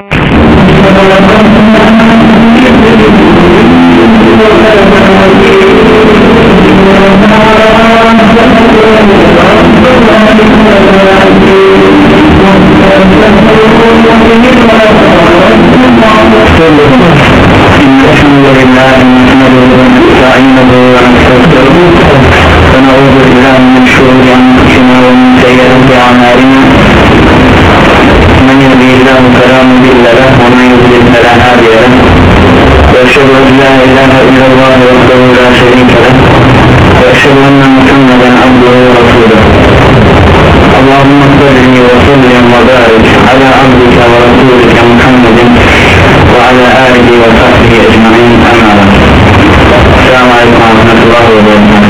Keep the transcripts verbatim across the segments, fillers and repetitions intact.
ونعوذ بالله من شرور أنفسنا ومن سيئات أعمالنا من يهده الله فلا مضل له ومن يضلل فلا هادي له وأشهد أن لا إله إلا الله وحده لا شريك له وأشهد أن محمدا عبده ورسوله اللهم صل وسلم وبارك على عبدك ورسولك محمد وعلى آله وصحبه أجمعين أما بعد. Selamun Aleyküm ve Rahmetullah ve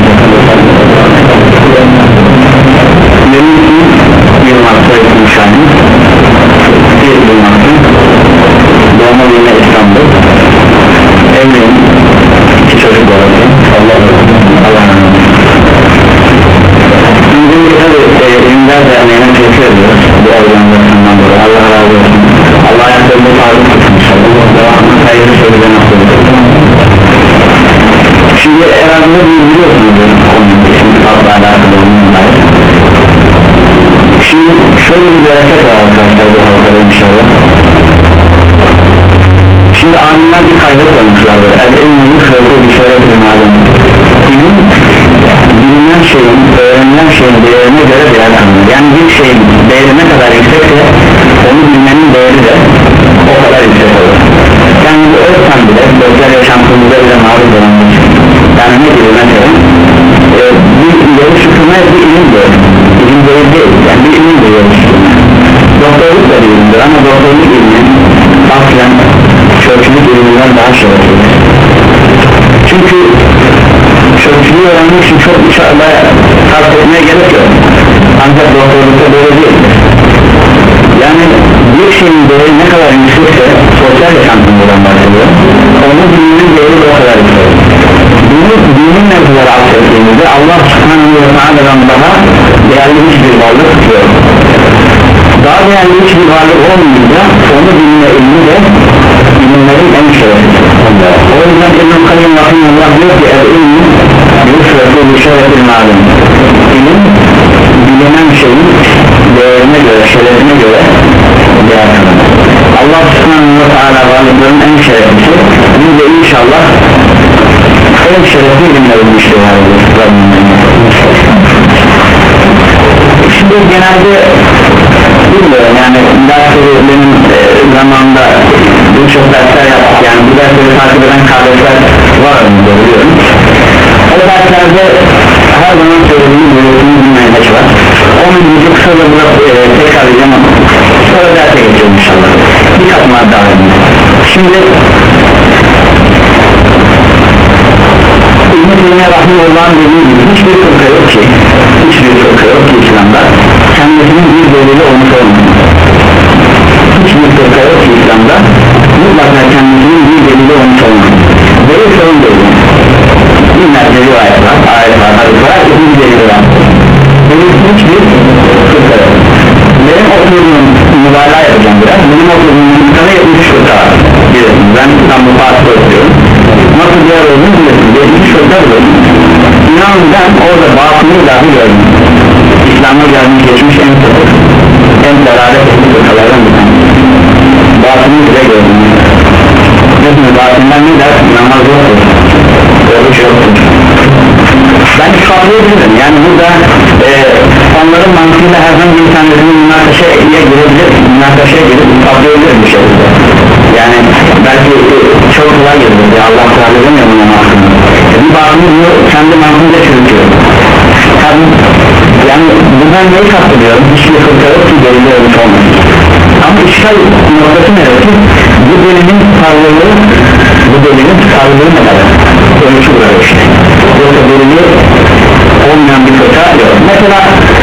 Benim için bir marka etmişim bir bulmakta doğma büyüme İstanbul evliyim iki çocuk olacak Allah'a emanet. Şimdi tabi İmdad Derneği'ne teşekkür ediyoruz bu organizasyondan dolayı. Allah razı olsun. Allah ayaklarında sağlık tutsun inşallah. Devamlı hayırlı şeylerine nasıl olur. Şimdi herhalde biliyorsunuz konunun için fazla alakalı olmalar. Şimdi şöyle bir bereket var arkadaşlar bu halkada inşallah. Şimdi alimler bir kaydet olmuşlar böyle el-ilmi kırıldığı bir şöyle bir malum ilim bilinen şeyin, öğrenilen şeyin değerine göre değer tanınır. Yani bir şeyin değeri ne kadar yüksekse onu bilmenin değeri de o kadar yüksek olur. Yani bu ölçen bile özel yaşantımızda bile maruz olan bir şey. Yani ne gibi mesela e, bir ileri şükrüme bir ilim diyor. İlim değil değil yani bir ilim diyor. Doktorluk da bir ilimdir ama doktorluk ilmi aslen çöpçülük ilminden daha şereflidir. Çünkü çöpçülüğü öğrenmek için çok dışarıda sarf etmeye gerek yok. Ancak doktorlukta böyle değil. Yani bir şeyin değeri ne kadar yüksekse sosyal yaşantımızdan bahsediyor. Onun bilmenin değeri o kadar yüksek. Bunu dinin mevzuları aksettiğimizde Allah subhanahu ve teala'dan daha değerli hiçbir varlık tutuyor. Daha değerli hiçbir varlık olmayınca onu bilme ilmi de bilimlerin en şereflidir. O yüzden İbn-i Kayyum Rahimullah diyor ki el-ilmi yusrefu bir şerefil malum. İlim bilinen şeyin değerine göre, şerefine göre değer kazanır. Allah subhanahu ve teala varlıkların en şereflisi. Biz de inşallah en şerefli ilimlerin işleri şimdi genelde bilmiyorum yani dersleri benim e, zamanında birçok dersler yaptık yani bu dersleri takip eden kardeşler var önümde biliyorum. O derslerde her zaman söylediğim bir bilmeyenler var. Onun gibi kısaca bırak e, tekrar edeceğim ama sonra derse geçelim inşallah. Bir katman daha edin. Şimdi İbn-i Teymiye Rahimullah'ın dediği gibi hiçbir fırka yok ki hiçbir fırka yok ki İslam'da kendisinin bir delili olmuş olmuyor. Hiçbir fırka yok ki İslam'da mutlaka kendisinin bir delili olmuş olmuyor. Delil sorun değil. Binlerce rivayet var, ayet var, hadis var, herkesin bir delili var. Delil hiçbir fırka yok. Benim oturduğum mübalağa yapacağım biraz. Benim oturduğum mübalağa yetmiş fırka var. Biliyorsunuz ben İstanbul Fatih'te oturuyorum. Nasıl bir yer olduğunu biliyorsunuz. Yetmiş fırka var. İnanın ben orada batını dahi gördüm. İslam'a gelmiş geçmiş en sıkı en delalet etmiş fırkalardan bir tane. Batını bile gördüm. Biliyorsunuz batından ne der? Namaz yoktur. Oruç yoktur. Ben ispatlayabilirim yani burada e, onların mantığıyla herhangi bir tanesinin münakaşaya girebilir münakaşaya girip ispatlayabilir bir şekilde yani belki e, çok kolay gelir ya Allah teala demiyor bunun mantığını bir bağımlı bunu kendi mantığıyla çürütüyor tabi yani buradan neyi kastediyorum hiçbir fırka yok ki delili olmuş olmasın ama işgal noktası neresi bu delilin tutarlılığı bu delilin tutarlılığı ne kadar ölçü buraya işte yoksa delili olmayan bir fırka yok mesela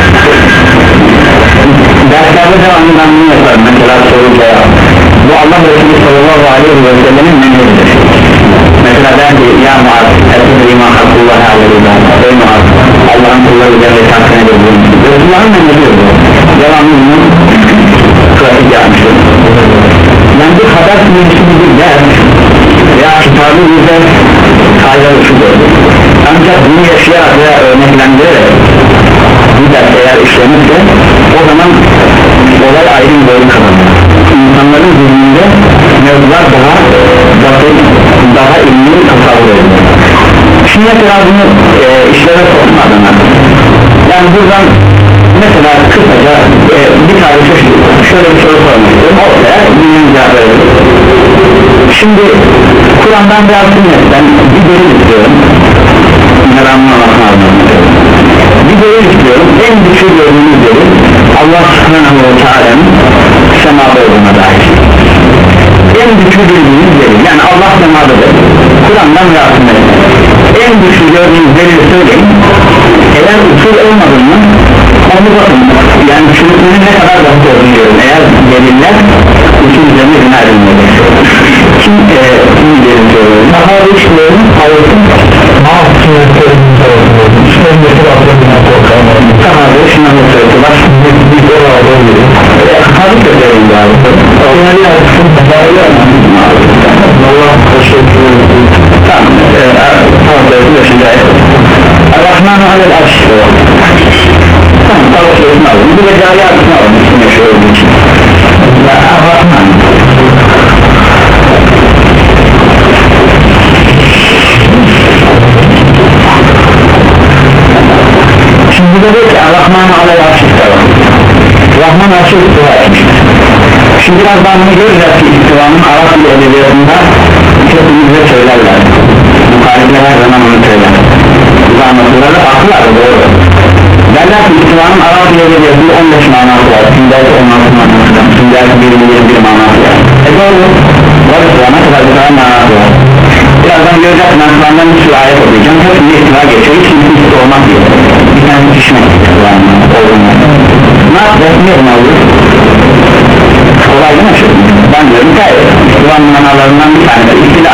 derslerde devamlı ben bunu yaparım mesela soru cevap bu Allah Resulü sallallahu aleyhi ve sellem'in menhecidir mesela der ki ya Muaz etmedi iman hakkullahi aleyhi ey Muaz Allah'ın kulları üzerinde takdir edebilir Resulullah'ın menhecidir bu devamlı bunu pratik yapmıştır yani birisi bir ders veya kitabı bize faydalı şudur. Ancak bunu yaşayarak veya örneklendirerek bu ders eğer işlenirse o zaman olay ayrı bir boyut kazanır. İnsanların zihninde mevzular daha basit, daha ilmi tasavvur edilir. Şimdi mesela bunu e, işlere sokma adına, yani buradan mesela kısaca e, bir tane şöyle bir soru sormak istiyorum, ortaya bir cevap verelim. Şimdi Kur'an'dan veya sünnetten bir delil istiyorum, bir delil istiyorum. En güçlü gördüğünüz delil Allah subhanahu ve teala'nın semada olduğuna dair. En güçlü gördüğünüz delil, yani Allah semadadır, Kur'an'dan veya sünnetten en güçlü gördüğünüz delili söyleyin. Eğer usul olmadığını onu bakın, yani çürütmenin ne kadar basit olduğunu görün. Eğer deliller usul üzerine bina edilmelidir. Kim e, kim delil söylüyor? Daha üçlerin altın daha sünetlerin söylüyor. Sünetlerin altın daha da şunları söylüyor. Bak bir de orada oluyor. Hazır da söyleyin galiba. Onları yapsın. Allah teşekkür ederim. Tamam. Tamam. Beşinci ayet. Ar-Rahman alel arş. Tamam. Tavuk sözünü alalım. Bu da cari arşını alalım. İçin yaşıyor olduğu için. Ar-Rahman. Şimdi de diyor ki Ar-Rahman alel arş. Rahman arşı istiva etmiştir. Şimdi birazdan bunu göreceğiz ki istivanın Arap ile edebiyatında hepimizde söylerler. Muhalifler her zaman onu söyler. Bu anlatılır da akıllar da doğru. Derler ki istivanın Arap ile edebiyatında on beş manası var. Sündürde on altı manası var. Sündürde bir milyon bir manası var. E doğru. Var istivana kadar bir tane manası var. Birazdan göreceğiz. Ben Kur'an'dan bir sürü ayet okuyacağım. Hepsinde istiva geçiyor. Hiç kimse isti olmak diyor. Bir tane düşmek istivanın olduğunu. Ne yapacağız? Ne yapalım? Kolay değil mi? Ben diyorum ki İslam manalarından bir tanesi istila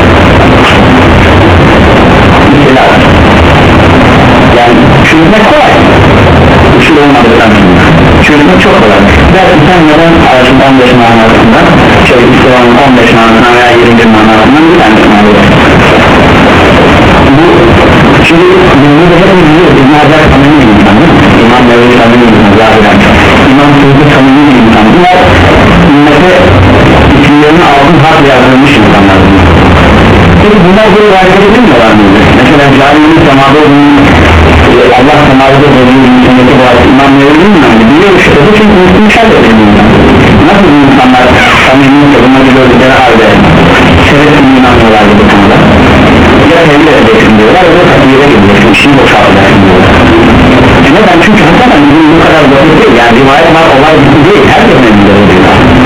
istila yani çürütmek kolay uçur olmadıktan sonra çürütmek çok kolay belki sen neden arasın on beş manasından şey İslam'ın on beş manasından veya yirmi manasından bir tanesini alıyorsun bu şimdi bunu da hep biliyoruz İbn Hacer samimi bir insan İmam Mevli samimi bir insan zahiren İmam Sözü samimi bir insan bunlar ümmete isimlerini altın harf yazdırmış insanlar peki bunlar böyle hareket edilmiyorlar mıydı? Mesela cahilin semada olduğunu Allah semada olduğunu insanlıkta bu arada İmam Mevli mi? Biliyor işte bu çünkü unutmuşlar da bir insan nasıl bu insanlar samimi bunları gördükleri halde sebep bir inanmıyorlar bu konuda ya tevhid edeceksin diyorlar ya da takdire gideceksin işini boşaltacaksın diyorlar neden? Çünkü hakikaten bizim bu kadar basit değil yani rivayet var olay bitti değil herkesin elinde oluyor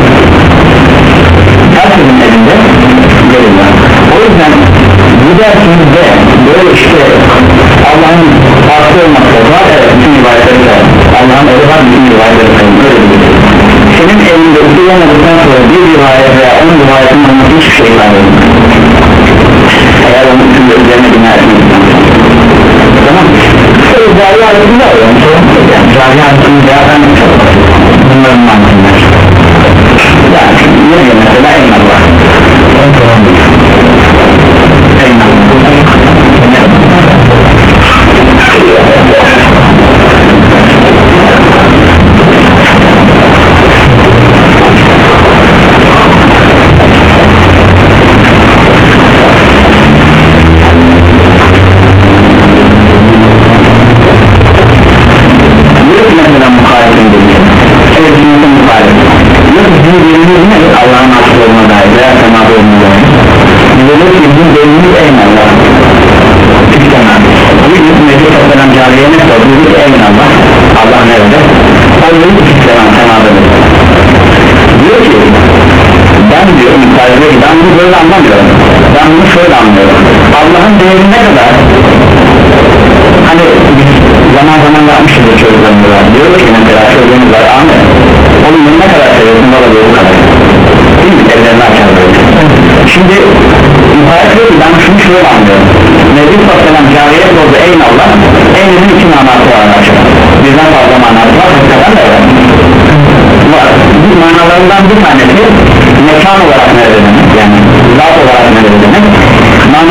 herkesin elinde deliller o yüzden bu dersimizde böyle işte Allah'ın farklı olması var evet bütün rivayetleri var Allah'ın öyle var bütün rivayetleri var böyle bir senin elinde usulamadıktan sonra bir rivayet veya on rivayetin olması hiçbir şey var eğer onun için üzerine bina etmekten tamam böyle cari altında olan cari altında bunların mantığınlar yani ne diyor mesela eyvallah Allah'ın asıl olma dair veya semada olma dair bize de ki bizim delimiz eyvallah istemem bir gün Meclis Aleyhisselam cariye ne sordu dedi ki eyvallah Allah nerede o dedi ki istemem semadadır diyor ki ben diyor müsaade ki ben bunu böyle anlamıyorum ben bunu şöyle anlıyorum Allah'ın değeri ne kadar hani biz zaman zaman yapmışız da çocuklarımız var diyor ki mesela çocuğumuz var Ahmet onun ne kadar seviyorsun bana diyor bu kadar değil mi? Ellerini açar böyle şimdi müsaade ediyor ki ben şunu şöyle anlıyorum Nebi Sallam cariye sordu eyvallah eylülün iki manası var açık birden fazla manası var hakikaten de var bu manalarından bir tanesi mekan olarak nerede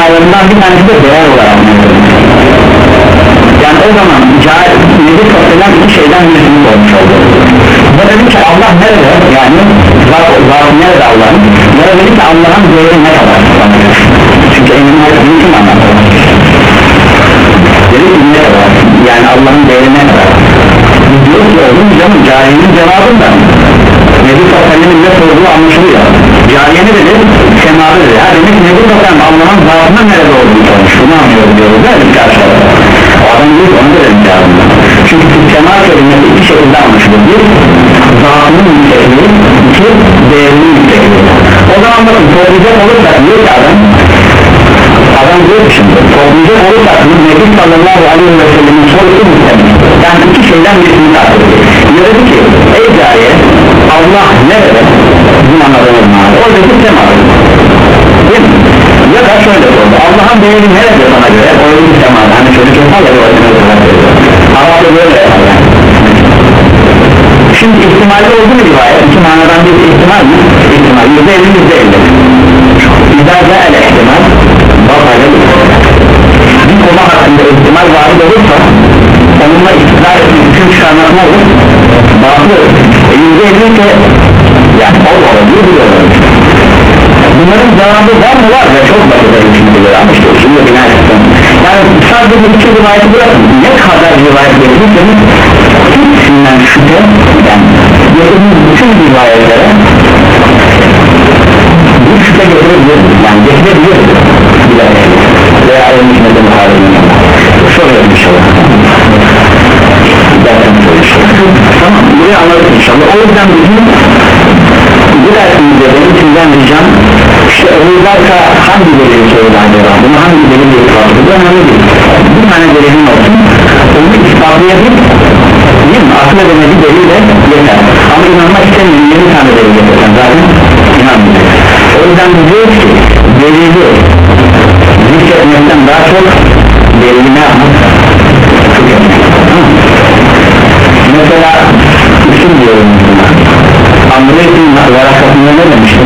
manalarından bir tanesi de değer olarak yani o zaman nedir sosyal iki şeyden birisini olmuş oldu. Ya dedi ki Allah nerede yani zatı nerede Allah'ın ya da dedi ki Allah'ın değeri ne kadar çünkü emin hayatını kim anlattı dedi ki ne kadar yani Allah'ın değeri ne kadar diyor ki oğlum canım carinin cevabından Nebi Sosyal'in ne sorduğu anlaşılıyor cariye ne dedi semadı dedi ha demek ki Nebi Sosyal Allah'ın zatının nerede olduğunu sormuş bunu anlıyoruz diyoruz değil mi karşıda o adam diyor onu da dedim cevabında çünkü sema kelimesi iki şekilde anlaşılır bir zatının yüksekliği iki değerinin yüksekliği o zaman bakın toplayacak olursak diyor ki adam adam diyor ki şimdi toplayacak olursak Nebi sallallahu aleyhi ve sellem'in sorusu muhtemel yani iki şeyden birisini tartışıyor diyor dedi ki ey cariye Allah nerede bizim anladığımız mağara oradaki semadı değil mi ya da şöyle sordu Allah'ın değeri nerede sana göre oradaki semadı hani çocuk yapar ya Arap'ta böyle yapar şimdi ihtimalde oldu mu rivayet iki manadan bir ihtimal mi ihtimal yüzde elli yüzde elli İzâ el ihtimal bakayla bir konu hakkında ihtimal varid olursa onunla iktidar etmek için çıkarmak ne olur baklı yüzde elli ise yani o da olabilir bu da olabilir bunların cevabı var mı var ya çok basit bir ama işte şimdi bina etsin yani sadece bir iki rivayeti bırakın ne kadar rivayet verirseniz hepsinden şüphe yani getirdiğiniz bütün rivayetlere bir şüphe getirebilirsiniz yani getirebilirsiniz veya ölmüş neden halini soruyorum inşallah tamam burayı anladık inşallah o yüzden bizim bu dersimizde benim sizden ricam işte ölülerse hangi delili söyledi acaba bunu hangi delili ispatı bu önemli değil bir tane delilin olsun onu ispatlayabilir değil mi? Akıl edemedi delil de yeter ama inanmak istemiyorum yeni tane delil getirsen zaten inanmayacak o yüzden diyoruz ki delili zikretmekten daha çok delili ne yapmak mesela isim diyorum Andrey'in varakasında ne demiştir?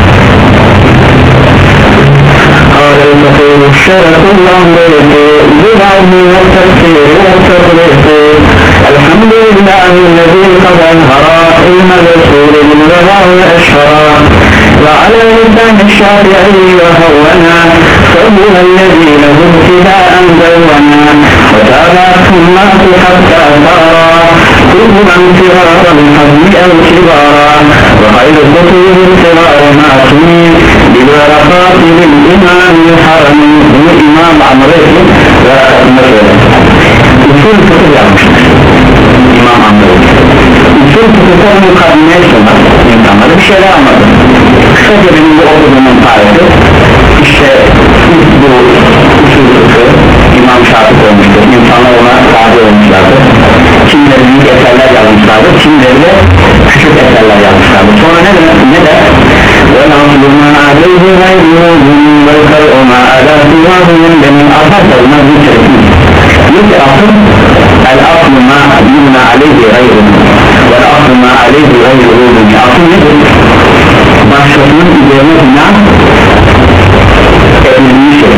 قال المقول الشرف الأمريك بالعلم والتفسير والتطريق الحمد لله الذي قد أنهر علم الرسول بالبلاء والأشهر وعلى لسان الشافعي وهونا فهو الذي له ابتداء دونا وتابعته الناس حتى صار كل من فرار الحزم أو كبارا وخير الخطوب الصغار معصومين بالورقات للإمام الحرمي هو إمام عمرو ومسؤول usul fıkıh yapmıştır İmam Amr usul fıkıhta mukadimeye sunar insanlara bir şeyler anlatır kısaca benim bu okuduğumun tarifi işte bu usul fıkıh İmam Şafii olmuştur insanlar ona tabi olmuşlardır kimleri büyük eserler yazmışlardır kimleri de küçük eserler yazmışlardır sonra ne demek ne de وَنَصْلُ مَا عَلَيْهِ غَيْرُهُ وَالْقَرْءُ مَا عَلَى سِوَاهُ مِنْ أَفَضَلْنَا بِشَرْكِهِ يُكْتِ أَصْلُ الْأَصْلُ مَا يُبْنَى عَلَيْهِ غَيْرُهُ وَالْأَصْلُ مَا عَلَيْهِ غَيْرُهُ asıl nedir? başkasının üzerine bina edildiği şey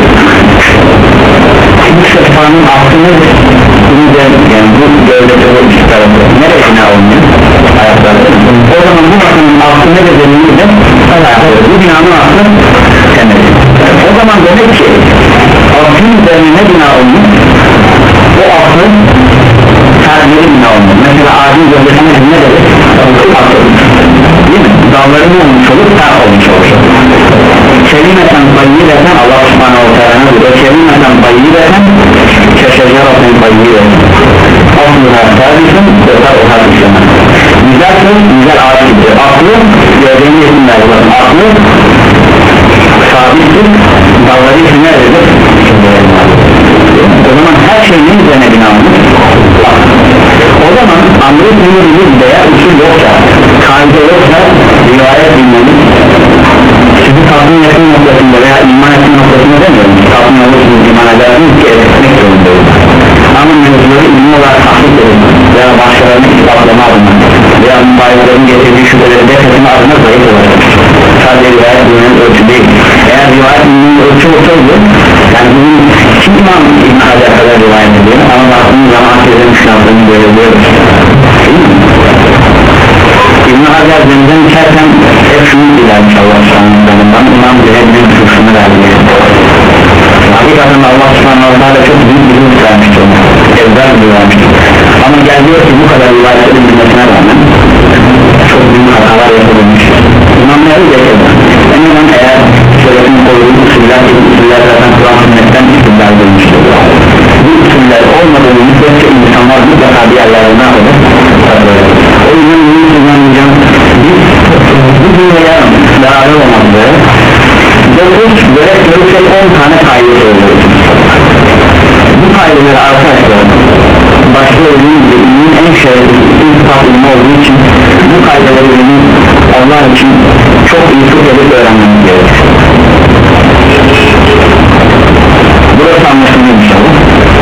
bu sefanın aslı nedir? bunu yani bu gövdede bu üst tarafı nereye bina olmuyor? ayakları o zaman bu masanın aslı nedir dediğimizde bu binanın aslı temeli o zaman demek ki aslın üzerine ne bina olmuyor? o aslı tercihli bina olmuyor mesela ağacın gövdesine ne dedi? değil mi? dalları ne olmuş olur? ter olmuş olur kelimeten tayyibeten Allah subhanahu wa ta'ala diyor kelimeten tayyibeten keşeceraten tayyibeten aslıha tabisin ve tarıha düşemez güzel söz güzel ağaç gibidir aklı gövdenin yetimler olur aklı sabittir dalları için nerededir? o zaman her şeyin üzerine binanmış o zaman Amr-ı Sinir'in veya usul yoksa kaide yoksa rivayet bilmemiz sizi tatmin etme noktasında veya iman etme noktasında demiyorum tatmin olursunuz iman edersiniz ki etmek zorundayız ama mevzuları ilmi olarak tahkik edin veya başkalarını ispatlama adına veya mübayilerin getirdiği şüpheleri defetme adına zayıf olacak sadece rivayet bilmenin ölçü değil eğer rivayet bilmenin ölçü olsaydı bizimle yarın beraber olmak üzere dokuz böyle görürsek on tane kaydı söylüyoruz. Bu kaydeleri arkadaşlar başta olduğum gibi ilmin en şerefli iltifat ilmi olduğu için bu kaydeleri ilmin Allah için çok iyi tut edip öğrenmemiz gerekir. Burası anlaşılıyor inşallah.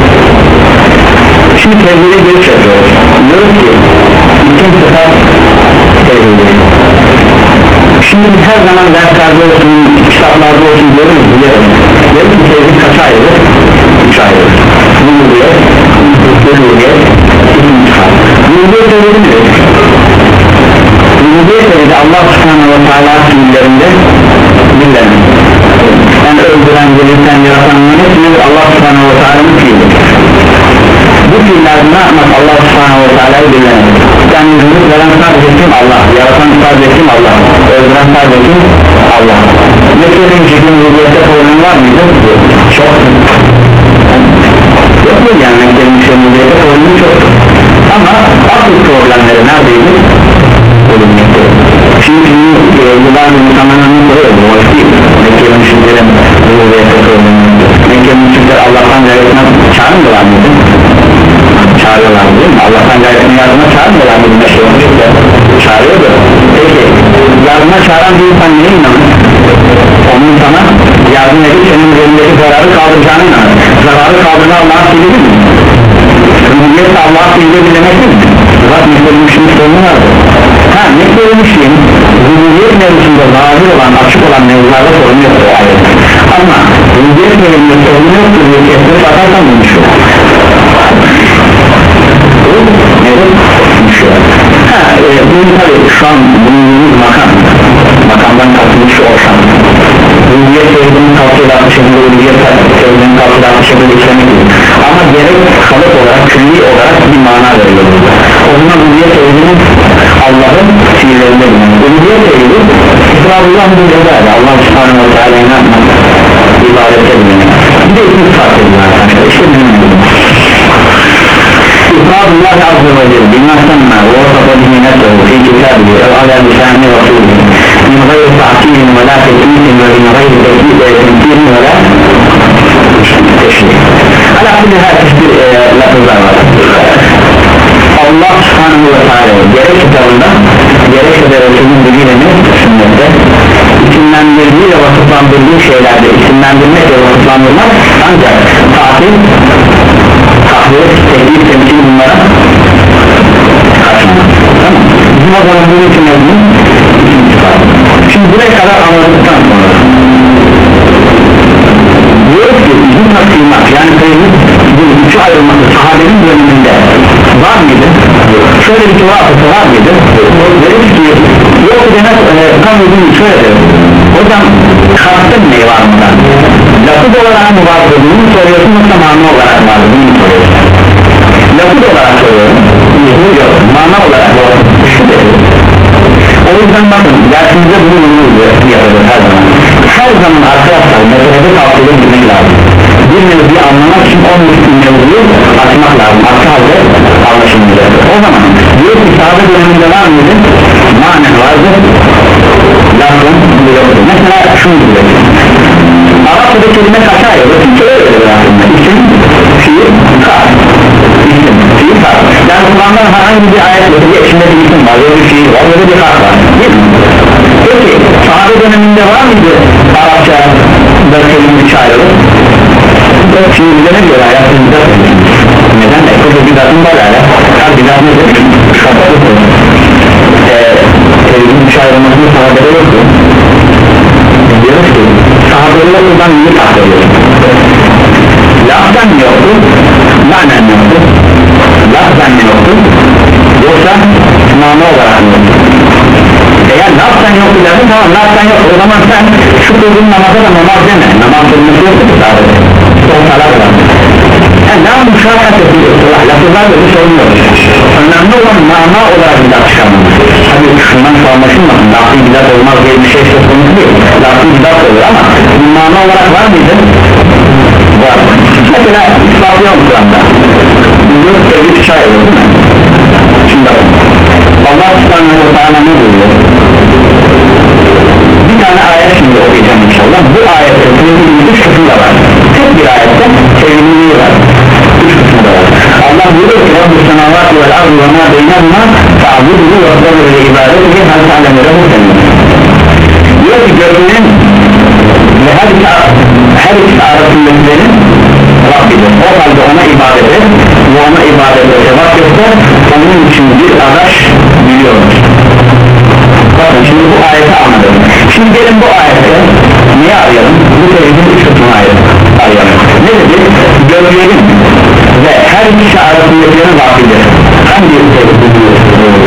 Şimdi tevhide görüş yapıyoruz. Diyoruz ki ikinci sefer tevhide. Şimdi biz her zaman derslerde olsun, kitaplarda olsun görürüz, biliyoruz. Diyoruz ki tevhid kaç ayrıdır? Üç ayrıdır. Rububiyet, uluhiyet, intikam. Rububiyet tevhidi nedir? Rububiyet tevhidi Allah subhanahu ve teala fiillerinde bildiren. Yani öldüren, dirilten, yaratanların hepsini Allah subhanahu ve teala'nın fiili. Bu fiillerde ne yapmak Allah subhanahu ve teala'yı bildiren. Yani rızık veren sadece kim? Allah. Yaratan sadece kim? Allah. Öldüren sadece kim? Allah. Mekke'nin ciddi rububiyette problem var mıydı? Çok. Yok mu yani Mekke'nin rububiyette problemi çok. Ama asıl problemleri neredeydi? Ölümlükte. Şimdi yıllar insanların soruyor bu hoş değil. Mekke'nin müşriklerin rububiyette problemi. Mekke'nin müşrikler Allah'tan gayretinden çağırmıyorlar mıydı? Çağırıyorlar değil mi? Allah'tan gayretinden yardıma çağırmıyorlar mıydı? Meşe olmuştu. Çağırıyordu. Peki yardıma çağıran bir insan neye inanır? Onun sana yardım edip senin üzerindeki zararı kaldıracağına inanır. Zararı kaldırma Allah'a fiili mi? Rububiyette Allah'a fiili demek mi? Bak Mekke'nin müşrik sorunu vardı. Ha Mekke'nin müşriğin rububiyet mevzusunda zahir olan, açık olan mevzularda sorun yoktur o ayrı. Ama rububiyet mevzusunda sorun yoktur diye kestirip atarsan bulmuşur. Bu nedir? Bulmuşur. Ha e, bunun tabi şu an bulunduğumuz makam, makamdan kalkmış şu ortam. Rububiyet mevzunun kalkıyla atlı şekilde, rububiyet mevzunun kalkıyla atlı şekilde işlemek gibi. Ama gerek kalıp olarak, külli olarak bir mana veriyor. O zaman rububiyet mevzunun Allah'ın fiillerinde bulunur. Rububiyet mevzu İsrarullah bir cezaydı. Allah subhanahu wa ta'ala inanmak, ibadete bulunur. Bir de ikinci fark ediyor arkadaşlar. İşte bizim gibi. İsrarullah azze ve celle bilmezsenme ve ortada dinletlehu fi kitabihi ev ala lisani rasulihi min gayri ta'kilin ve la teklisin ve min gayri teklik ve temkirin ve la teşrik. Ala kulli her bir lafızlar var. Allah subhanahu ve teala gerek kitabında gerekse de Resulün bilgilerini sünnette isimlendirdiği ve vasıflandırdığı şeylerde isimlendirmek ve vasıflandırmak ancak tatil, tahvil, teknik, temsil bunlara kaçınmak. Tamam. Bizim o zaman bunun için yazdım. Şimdi buraya kadar anladıktan sonra diyoruz ki bizim taksimat yani sayımız bu üçü ayrılması sahabenin döneminde var mıydı? Şöyle bir cevapı var mıydı? Deriz ki yok demek e, tam uzun şöyle der. Hocam kastın ne var mı? Lafız olarak mı var? Bunu soruyorsun yoksa mana olarak var mı? Bunu soruyorsun. Lafız olarak soruyorum. Yok. Mana olarak var. O yüzden bakın dersimizde bunu yapıyoruz her zaman. Her zaman arkadaşlar meselede tavsiye gitmek lazım. Bir mevzuyu anlamak için on üstün mevzuyu açmak lazım. Aksi halde anlaşılmayacak. O zaman diyor ki sahabe döneminde var mıydı? Manen vardı. Lafın yoktu. Mesela şunu diyor. Arapçada kelime kaça ayrılır? Türkçe öyle öyle aslında. İsim, fiil, kar. İsim, fiil, kar. Yani Kur'an'dan herhangi bir ayet yok. İçinde bir isim var, böyle bir fiil var, böyle bir kar var. Değil mi? Peki sahabe döneminde var mıydı Arapça da kelime kaça ayrılır? Şimdi bize ne diyor ayet? Neden? Ekol bidatın var hala. Her bidat nedir? Şartlıdır. Televizyon kaça ayrılmasını sahabede yoktu. Diyoruz ki sahabeyle buradan iyi takdiriyor. Laftan yoktu, manen yoktu. Laftan yoktu, yoksa mana olarak yoktu. Eğer laftan yoktu dersin tamam laftan yoktu o zaman sen şu kılgın namaza da namaz deme. Namaz kılması yoktu ki sadece. Son salat var. Yani daha müşahat ediyorsun. Lafızlarla bir sorun yok. Önemli olan mana olarak bidat çıkarmamız. Tabi şundan anlaşılmasın. Lafı bidat olmaz diye bir şey söz konusu değil. Lafı bidat olur ama mana olarak var mıydı? Var. Mesela İslam'da Kur'an'da bu sevgi şair olur değil mi? Şimdi Allah subhanahu wa ta'ala ne buyuruyor? bu ayette tevhidin üç kısmı da var. Tek bir ayette tevhidin var, üç kısmı da var. Allah buyuruyor ki Rabbus semavati vel ardı ve ma beynehuma fa'buduhu ve sabır ve ibadetihi hal ta'lemu lehu semih. Diyor ki göklerin ve her iki, her iki arasındakilerin Rabbidir. O halde ona ibadet et ve ona ibadet et cevap göster, onun için bir adaş biliyoruz. Bakın şimdi bu ayeti anladım. Şimdi gelin bu ayette niye arayalım? Bu tevhidin üç kısmını arayalım. Ne dedi? Göklerin ve her ikisi arasındakilerin Rabbidir. Hangi tevhid biliyoruz?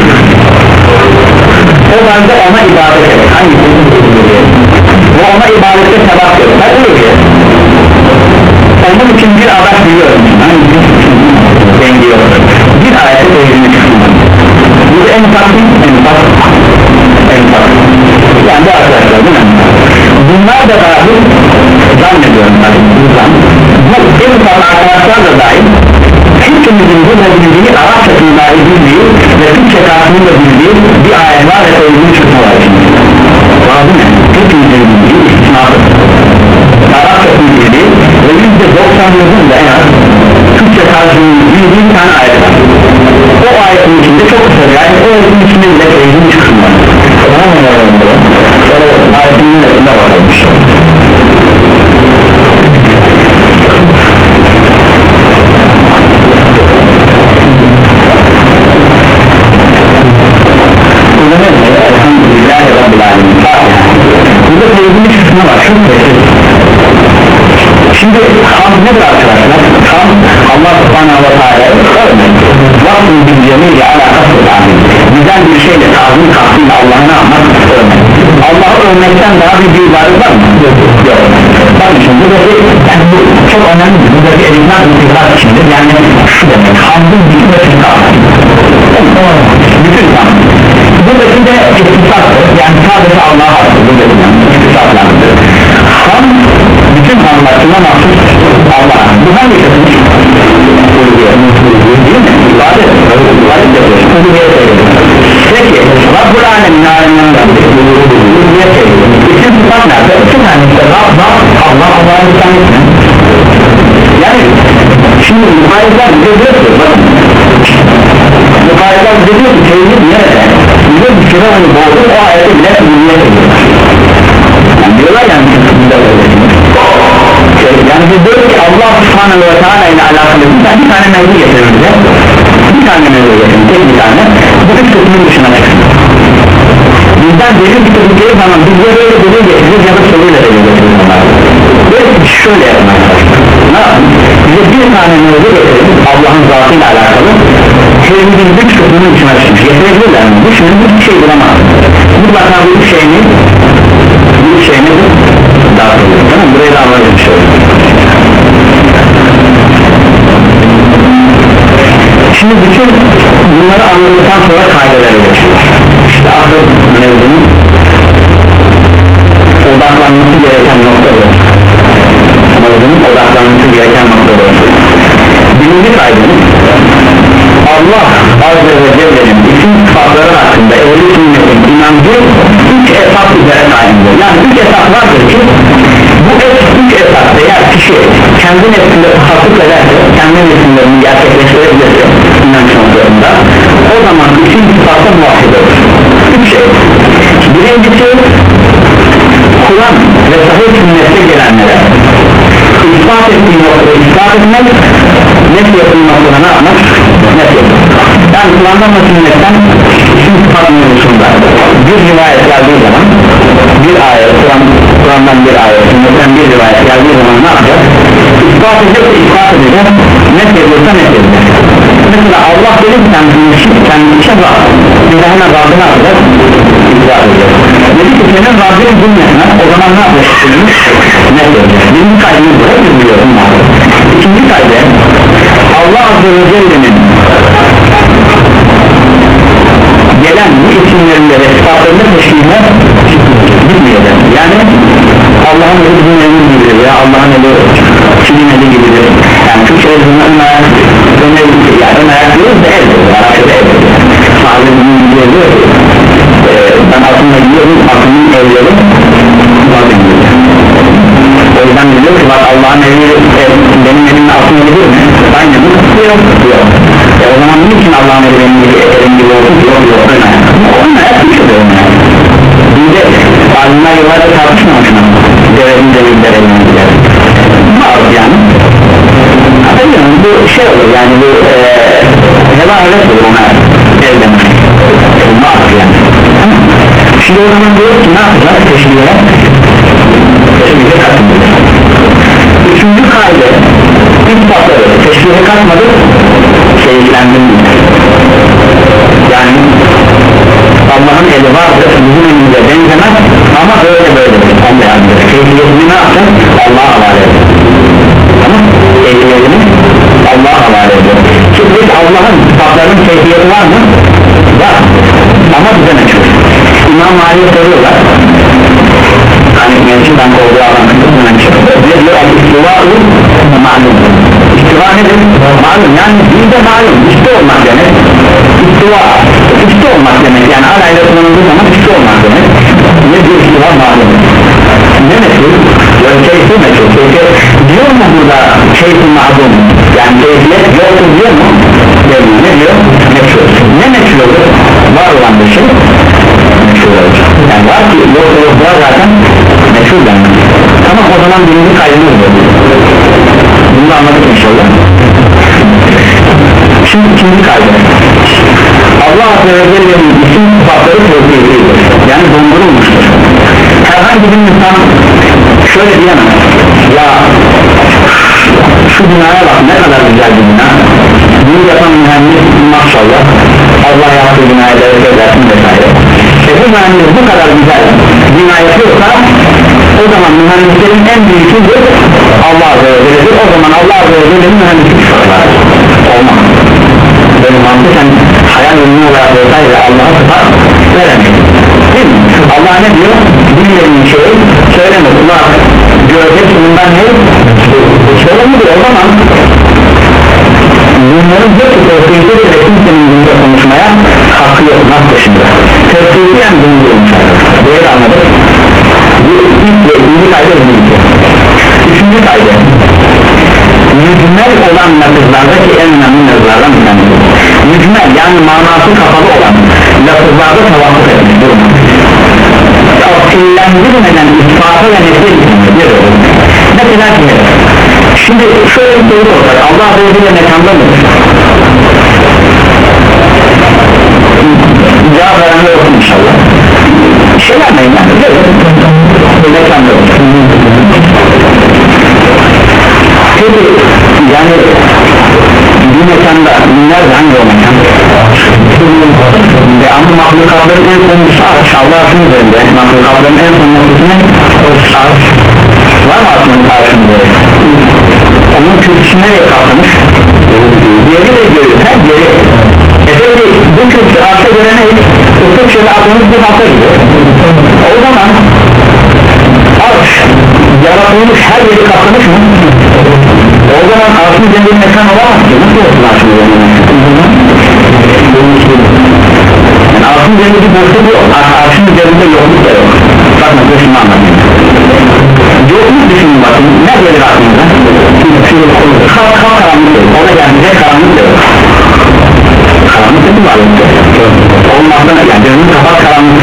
O halde ona ibadet et. Hangi tevhid biliyoruz? Ve ona ibadette sebap göster. Öyle ki onun için bir adaş biliyorum. Hangisi? Dengiyor. Bir ayette tevhidini çıkıyor. Bu en farklı, en farklı, en farklı. Yani arkadaşlar değil mi? Bunlar da dahil zannediyorum tabii. Bu en farklı arkadaşlar da dahil. Hepimizin burada bildiği Arapça tümleri bildiği ve Türkçe karşılığında bildiği bir ayet var ve tevhidini çıkıyor. Lazım mı? Hepimizin bildiği istisnadır. Arapça bildiği ve yüzde doksanlığın da en az Türkçe karşılığında bildiği bir tane ayet var. O ayetin içinde çok kısa, yani o ayetin içinde bile tevhidin çıkıyor. Tamam mı? Ayetin içinde varmış. Elhamdülillahi Rabbil Alemin. Burada tevhidin kısmı var. Çok tevhid. Şimdi hamd nedir arkadaşlar? Hamd Allah subhanahu wa ta'ala vakfın bildiğini alakası tahmin. Güzel bir şeyle tazmin kastıyla Allah'ı ne yapmak? Örmek. Allah'ı örmekten daha bir bir ibadet var mı? Yok. Yok. Bakın şimdi burada bir, yani bu çok önemli. Burada bir elimden intikrat içindir. Yani şu demek. Hamdın bütün ve tükkandır. Bütün hamd. Buradaki de istisnaktır. Yani sadece Allah'a ait. Buradaki de istisnaklardır. Hamd bütün hamdlarına mahsus Allah'a. Bu hangi kısmı? Değil mi? İbadet. İbadet yapıyoruz. Peki Rabbul Alemin alemlerinden bütün sıfat nerede? Bütün tanesi Allah Allah Allah'ın bir tanesi. Yani şimdi mukayesler bize diyor ki bakın mukayesler bize diyor ki tevhid nerede? Bize bir kere onu boğdu o ayeti bile bilmeye ediyor. Yani diyorlar yani yani biz diyoruz ki Allah subhanahu ve teala ile alakalı bir tane mevzu getirir bize, bir tane mevzu getirir, tek bir tane, bu üç kısmın dışına çıksın. Bizden delil getirdikleri zaman biz ya böyle delil getiririz ya da soruyla delil getiririz onlara. Böyle bir şöyle yapın arkadaşlar. Ne yapın? Bize bir tane mevzu getirir Allah'ın zatıyla alakalı, tevhidin üç kısmının dışına çıkmış. Getirebilirler mi? Bu şimdi bir şey bulamaz. Mutlaka bu üç şey ne? Bu üç şey nedir? Daha sonra, tamam mı? Buraya da anlayacak bir şey olur. Şimdi bütün bunları anladıktan sonra kaidelere geçiyor. İşte asıl mevzunun odaklanması gereken nokta bu. Mevzunun odaklanması gereken nokta bu. Birinci kaydemiz Allah Azze ve Celle'nin isim sıfatları hakkında ehli sünnetin inancı üç esas üzere kaydediyor. Yani üç esas vardır ki bu üç esas eğer kişi kendi nefsinde tahakkuk ederse kendi nefsindelerini gerçekleştirebilirse inanç noktalarında o zaman isim sıfatı muhafız olur. Üç şey. Birincisi Kur'an ve sahih sünnette gelenlere ispat ettiği noktada ispat etmek, nefs yaptığı noktada ne yapmak? Nefs yapmak. Yani Kur'an'dan ve sünnetten isim sıfat mevzusunda bir rivayet geldiği zaman bir ayet, Kur'an'dan bir ayet, sünnetten bir rivayet geldiği zaman ne yapacak? İspat edecek de ispat edecek, nefs yapıyorsa nefs edecek. Mesela Allah dedi ki kendisi için var, biz de hemen Rabb'i ne yapacak? İspat edecek. Dedi ki senin Rabb'in cümlesine o zaman ne yapacak? Nefs edecek. Birinci kaydımız bu, hepimiz biliyorum. İkinci kaydı Allah Azze ve Celle'nin gelen bu isimlerinde ve sıfatlarında teşkilme gitmeyecek. Yani Allah'ın eli bizim elimiz gibidir ya Allah'ın eli kimin eli gibidir. Yani Türkçe'de bunların ayak ön el yani ön ayak diyoruz da eldir. Arapçada eldir. Sahabe bunun gidiyor diyor ki ben aklımda gidiyorum aklımın elleri bazen gidiyor. Allah'ın evi e, benim evimin altına gidiyor mu? Aynı mı? Yok yok. E o zaman niçin Allah'ın evi benim evim gibi olsun? Yok yok ön ayak. Ön ayak bir şey de ön ayak. Bir de alimler yıllarda tartışmamış mı? Devletin devletin devletin devletin bağlı yani. Anladın mı? Bu şey olur yani bu heva öyle olur ona evden bağlı yani. Şimdi o zaman diyor ki ne yapacağız teşbih'e? Teşbih'e katmıyoruz. Üçüncü kaide ilk patları teşbih'e katmadık seyirlendim yani Allah'ın eli vardır bizim elimize benzemez ama böyle böyle onu da yazdır keyfiyetini ne yapacak? Allah'a havale ediyor tamam keyfiyetini Allah'a havale ediyor şimdi Allah'ın sıfatlarının keyfiyeti var mı? var ama bize ne çok İmam Mali'ye soruyorlar hani mevzudan kovduğu alan kısmından çıkıyor ne diyor? İstiva-ı malum İstiva nedir? Malum yani bizde malum üstü olmak demek İstiva üstü olmak demek yani alayla kullanıldığı zaman üstü olmak demek ne diyor istiva malum ne meşhur? Keyfi meşhur diyor mu burada keyfi malum yani keyfiyet yoktur diyor mu? Demiyor ne diyor? Meşhur ne meşhur olur? Var olan bir şey meşhur olur yani var ki yok yok var zaten meşhur denir tamam o zaman birinci kaydımız bu bunu da anladık inşallah şimdi ikinci kaydı Allah Azze ve Celle'nin isim sıfatları tevkiyetidir yani dondurulmuştur herhangi bir insan şöyle diyemez ya şu binaya bak ne kadar güzel bir bina bunu yapan mühendis maşallah Allah yaptığı binaya devlet edersin vesaire e bu mühendis bu kadar güzel bina yapıyorsa o zaman mühendislerin en büyüğüdür Allah Azze ve Celle'dir o zaman Allah Azze ve Celle'nin mühendislik sıfatları olmaz böyle mantıken hayal ürünü olarak olsaydı Allah'a sıfat veremeyiz değil mi? Allah ne diyor? bilmediğin şeyi söyleme kulak göreceksin bundan ne? söylemedir o zaman bunların hepsi tevkiyeti ve kimsenin günde konuşmaya hakkı yok nasıl dışında tevkiyeti yani bunu bulmuşlar böyle anladık bu ilk ve ikinci kayda bulmuşlar üçüncü kayda mücmel olan lafızlardaki en önemli lafızlardan bir tanesi mücmel yani manası kapalı olan lafızlarda tavakkuf etmiş durumda tafsillendirmeden ispatı ve nesli bir mesela ki şimdi şöyle bir soru sorsak Allah Azze ve Celle mekanda mıdır? cevap verenler olsun inşallah şey vermeyin yani mekanda mıdır? peki yani bir mekanda binlerce hangi o mekan? ve ama mahlukatların en sonuncusu arş Allah'ın üzerinde mahlukatların en sonuncusu ne? arş var mı aslında arşın üzerinde? onun kürsüsü nereye kalkmış? geri de görüyor her geri efendim bu kürsü arşa göre ne? ufuk şöyle aklımız bir hafta gibi o zaman arş yaratılmış her yeri kaplamış mı? o zaman arşın üzerinde bir mekan olamaz ki nasıl olsun arşın üzerinde yani arşın üzerinde bir boşluk yok arşın üzerinde yokluk da yok bakın bu şimdi anlatayım yokluk düşünün bakın ne gelir aklınıza? kalk kalk karanlık yok o da geldiğinde karanlık yok karanlık yok mu var olmazdan yani gözünü kapat karanlık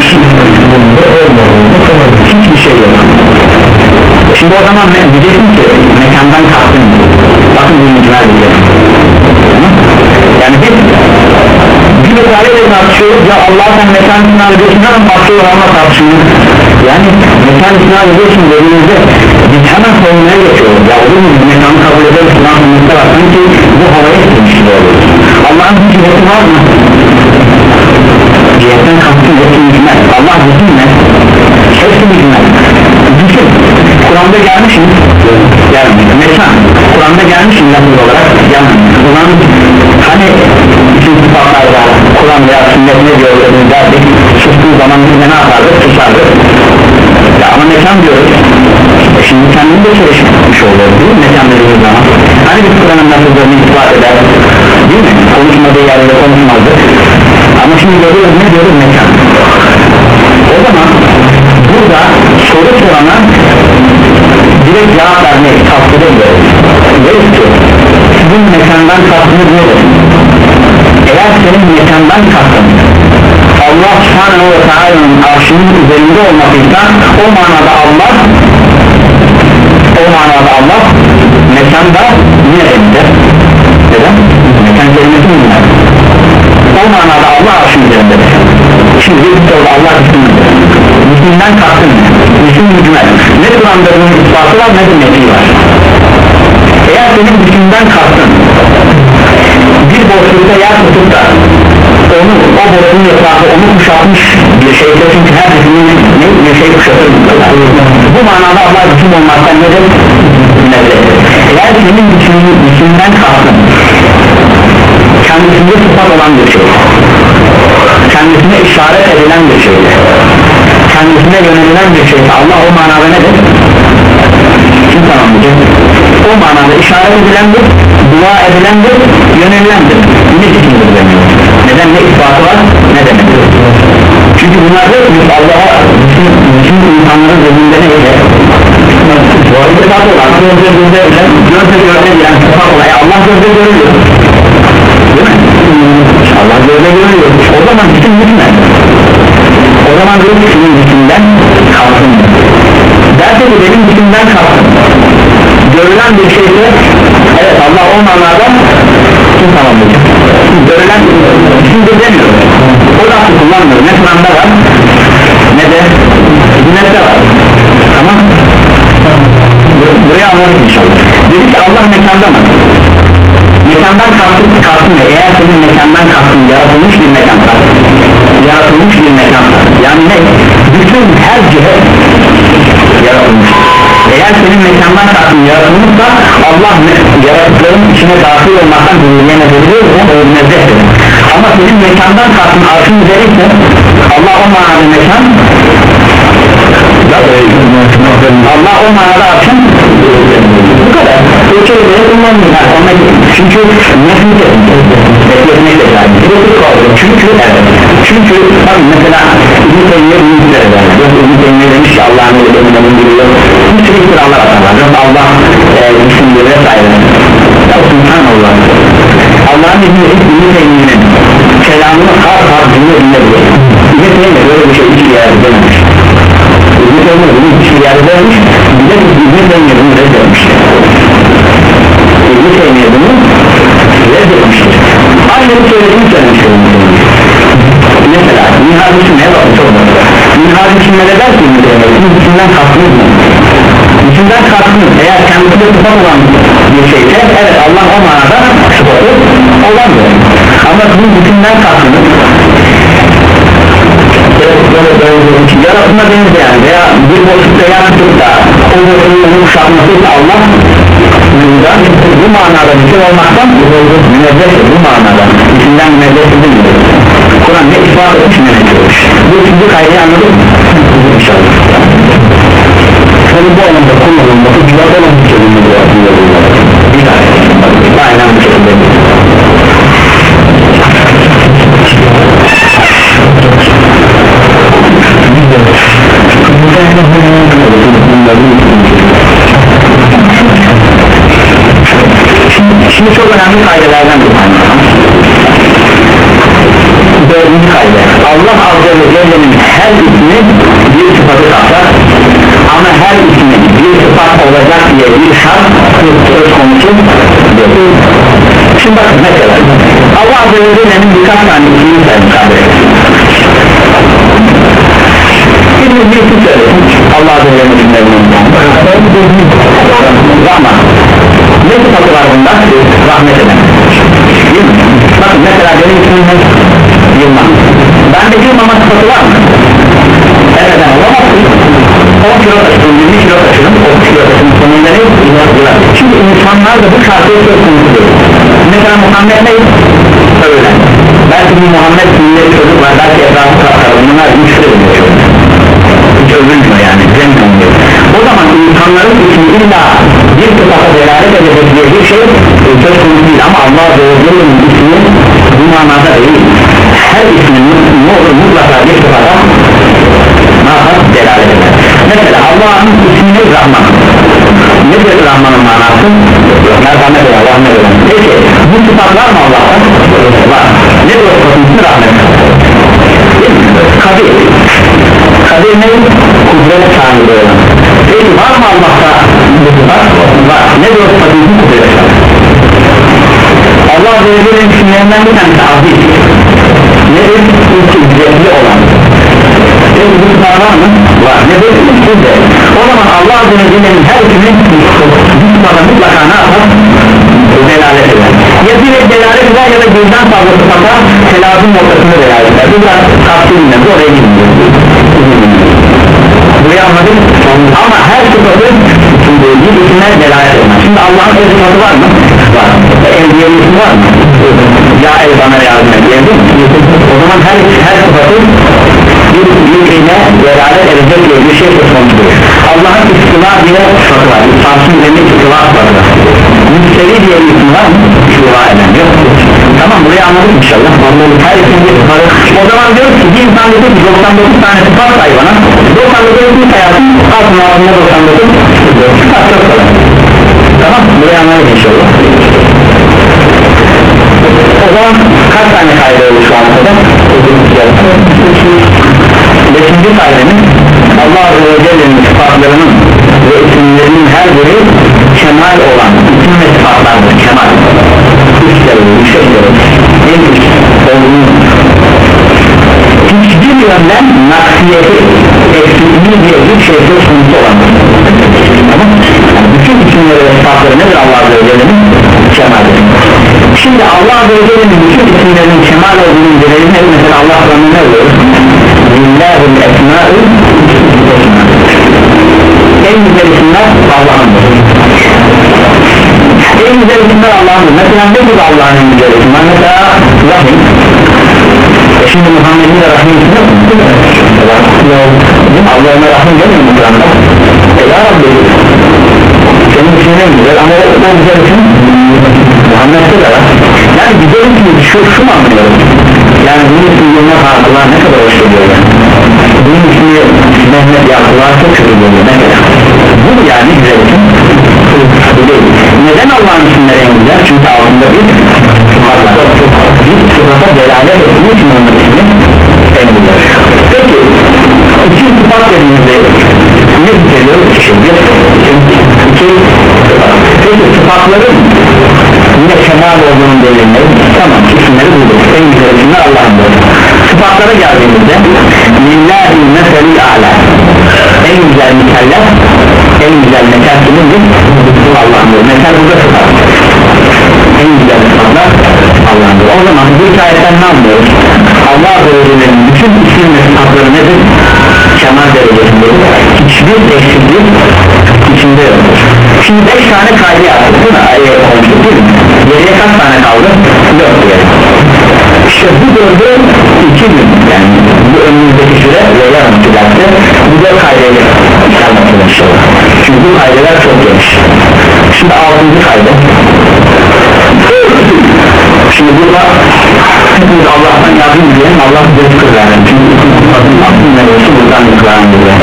hiçbir şey yok şimdi o zaman ne diyeceksin ki mekandan kalktın bakın bu mücmel diyeceksin yani biz bir meseleyle tartışıyoruz ya Allah'a sen mekan istina ediyorsun hemen farklı olanla tartışıyoruz yani mekan istina ediyorsun dediğimizde biz hemen savunmaya geçiyoruz ya olur mu mekanı kabul ederiz Kur'an sünnette var sanki bu havaya etmiş gibi oluyoruz Allah'ın bir ciheti var mı? cihetten kalktın hepsi mücmel Allah bütün ne? hepsi mücmel bütün Kur'an'da gelmiş mi? gelmiş mekan Kur'an'da gelmiş mi lafız olarak? gelmiş Kur'an hani bütün sıfatlar var Kur'an veya sünnet ne diyor öyle derdik sustuğu zaman biz ne yapardık? susardık ya ama mekan diyoruz e şimdi kendini de çalışmış oluyoruz değil mi? mekan dediğimiz zaman hani biz Kur'an'ın lafızlarını ispat eder değil mi? konuşmadığı yerde konuşmazdık ama şimdi görüyoruz ne diyoruz? mekan o zaman burada soru sorana direkt cevap vermek tasvir ediyor mekandan kastınız nedir? Eğer senin mekandan kastın Allah subhanahu ve teala'nın arşının üzerinde olmasıysa o manada Allah o manada Allah mekanda yine elinde neden? Mekan kelimesi mi bunlar? O manada Allah arşın üzerinde şimdi bir soru Allah üstünlüdür üstünden kastın ne? Üstün hükmet ne Kur'an'da bunun ispatı var ne de nefi var eğer senin bütünden kastın bir boşlukta yer tutup da onu, o boşluğun etrafı onu kuşatmış bir şeyde çünkü her bütünün bir şey kuşatır bu manada Allah bütün olmaktan nedir? Münezzehtir. Eğer senin bütünün, bütünden kastın kendisinde sıfat olan bir şey kendisine işaret edilen bir şey kendisine yönelilen bir şey Allah o manada nedir? Kim tamamlayacak? O manada işaret edilendir, dua edilendir, yönelilendir. Yine cisimdir deniyor. Neden? Ne ispatı var, ne demek? Çünkü bunlar da Allah'a bütün, bütün insanların gözünde ne ile? Sıfat olan, gözde gözde edilen, gözde gözde edilen sıfat olan, Allah gözde görülüyor. Değil mi? Allah gözde görülüyor. O zaman bütün bütünler. O zaman bir bütünün bütünden kalsın. Derse ki benim bütünden kalsın. Görülen bir şeyse evet Allah o manada kim tamamlayacak? Görülen bütündür demiyor. O da aklı kullanmıyor. Ne Kur'an'da var ne de sünnette var. Tamam. Buraya anladık inşallah. Dedi ki Allah mekanda mı? Mekandan kalsın, kalsın eğer senin mekandan kalsın yaratılmış bir mekan yaratılmış bir mekan yani ne? Bütün her cihet yaratılmış eğer senin mekandan kalsın yaratılmışsa Allah yaratıkların içine dahil olmaktan hürriyene veriyor o münezzehtir ama senin mekandan kalsın arşın üzeriyse Allah o manada mekan Allah o manada arşın bu kadar o kelimeyi kullanmıyor çünkü nefret etmekle yani çünkü evet çünkü tabi mesela İbn-i Teymiye büyükler İbn-i Teymiye demiş ki Allah'ın ölümünün giriyor bir sürü iftiralar atarlar Allah isimleri vesaire ya subhanallah Allah'ın İbn-i Teymiye'nin kelamını har har cümle dinlediyor İbn-i Teymiye böyle bir şey hiç bir yerde dememiş İbn-i Teymiye bunu hiç bir yerde dememiş bir de İbn-i Teymiye bunu reddetmiş İbn-i Teymiye bunu reddetmiştir aynı bir söylediğini söylemiştir mesela Minhaj-ı Sünne'ye bakın çok bakın Minhaj-ı Sünne'de der ki İbn-i Teymiye sizin bütünden kalktınız mı? bütünden kalktınız eğer kendisine sıfat olan bir şeyse evet Allah o manada sıfatı olandır ama sizin bütünden kalktınız yaratına benzeyen veya bir boşlukta yer tutup da o boşluğun onu kuşatmasıyla Allah bu manada bütün olmaktan münezzehtir bu manada içinden münezzehtir değil Kur'an ne ifade etmiş münezzehtir bu ikinci kaydı anladın mı? İnşallah tabi bu anlamda kullanılması güzel olan bir kelime bu aslında bir tane aynen bu şekilde şimdi çok önemli kaydelerden bir tane dördüncü kayde Allah Azze ve Celle'nin her ismi bir sıfatı kapsar ama her ismin bir sıfat olacak diye bir şart söz konusu değil şimdi bakın mesela Allah Azze ve Celle'nin birkaç tane ismini sayın kardeşler bir bir isim söylesin Allah Azze ve Celle'nin isimlerini Rahman ne sıfatı var bunda? Rahmet eden değil mi? Bakın mesela benim ismim ne? Yılmaz bende Yılmaz'a sıfatı var mı? Evet ben olamazsın on kilo taşıdım, yirmi kilo taşıdım otuz kilo taşıdım sonunda ne? Çünkü insanlar da bu şartı söz konusu değil mesela Muhammed ne? Öyle belki bir Muhammed isimli çocuk var belki etrafı kalkar bunlar güçlü oluyor hiç övülmüyor yani bilmiyor o zaman insanların ismi illa bir sıfata delalet edecek diye bir şey söz konusu değil ama Allah Azze ve Celle'nin ismi bu manada değil her ismin ne olur mutlaka bir sıfata ne yapar delalet eder mesela Allah'ın ismi Rahman nedir Rahman'ın manası? Merhamet eder, rahmet eder. Peki bu sıfat var mı Allah'tan? Var. Nedir o sıfatın ismi? Rahmet. Kadir. Kadir ne? Kudret sahibi olan. Peki var mı Allah'ta bu sıfat? Var. Nedir o sıfatın ismi? Kudret sahibi. Allah Azze ve Celle'nin isimlerinden bir tanesi aziz. Nedir? Kudretli olan. Peki bu sıfat var mı? Var. Nedir? Kudret. O zaman Allah Azze ve Celle'nin her ismi bu sıfata mutlaka ne yapar? Delalet eder. Ya bir delalet eder ya da birden fazla sıfata telazım noktasını delalet eder. Bu biraz kapsülünle bu oraya gidiyor. Burayı anladık ama her sıfatın bir isimler delalet eder. Şimdi Allah'ın el sıfatı var mı? Var. El diye bir isim var mı? Ya el bana yardım et diyebilir mi? O zaman her, her sıfatın bir birbirine delalet edecek bir şey tutmamıştır. Allah'ın istiva diye sıfatı var. Farsın üzerinde istiva sıfatı var. Müsteri diye bir isim var mı? İstiva eden yok. Tamam burayı anladık inşallah. Her isim bir sıfatı. O zaman diyoruz ki bir insan dedi ki doksan dokuz tane sıfat say bana. doksan dokuz bir sayasın altına altına doksan dokuz sıfat çok kolay. Tamam burayı anladık inşallah. O zaman kaç tane kayda oldu şu an kadar? Beşinci kaydemiz Allah Azze ve Celle'nin sıfatlarının ve isimlerinin her biri kemal olan isim ve sıfatlardır. Kemal üçleri, üçleri en üst olduğunu hiçbir yönden naksiyeti eksikliği diye bir şey söz konusu olamaz. Tamam mı? Yani bütün isimleri ve sıfatları nedir Allah Azze ve Celle'nin? Kemaldir. Şimdi Allah Azze ve Celle'nin bütün isimlerinin kemal olduğunu görelim. Mesela Allah Kur'an'da ne oluyor? Lillahul esma'u en güzel isimler Allah'ındır. En güzel isimler Allah'ındır. Mesela ne gibi Allah'ın en güzel isimler? Mesela Rahim. Şimdi Muhammed'in de Rahim ismi yok mu? Allah'ına Rahim demiyor mu Kur'an'da? E ya Rabbi senin ismin en güzel ama o güzel isim Muhammed'de de var. Yani güzel ismi şu, şu mu anlıyoruz? Yani bunun ismi Yılmaz Hakkılar ne kadar hoş oluyor yani. Bunun ismi Mehmet Yakılar çok kötü oluyor ne kadar. Bu yani güzel isim. Bu değil. Neden Allah'ın isimleri en güzel? Çünkü altında bir sıfat var. Bir sıfata delalet ettiği için onun ismi en güzel. Peki iki sıfat dediğimizde ne geliyor? İki, bir, iki sıfat. Peki sıfatların yine kemal olduğunu belirlemek tamam isimleri bulduk. En güzel isimler Allah'ındır. Sıfatlara geldiğimizde lillahi meselil a'la en güzel mikaller en güzel mekal kimindir? Allah'ındır. Mekal burada sıfat. En güzel sıfatlar Allah'ındır. O zaman bu hikayetten ne anlıyoruz? Allah Azze ve Celle'nin bütün isim ve sıfatları nedir? Kemal derecesindedir. Hiçbir eksiklik içinde yoktur. Şimdi beş tane kaydı yaptık değil mi? Ayet olmuştu değil mi? Geriye kaç tane kaldı? Dört diye. İşte bu dördü iki gün yani bu önümüzdeki süre ve yarım sürekli bu dört kaydıyla anlatılır inşallah. Çünkü bu kaydeler çok geniş. Şimdi altıncı kaydı. Şimdi burada hepimiz Allah'tan yardım diyelim, Allah bize şükür verin. Çünkü sıfatın aslında olsa buradan yıkılan diye.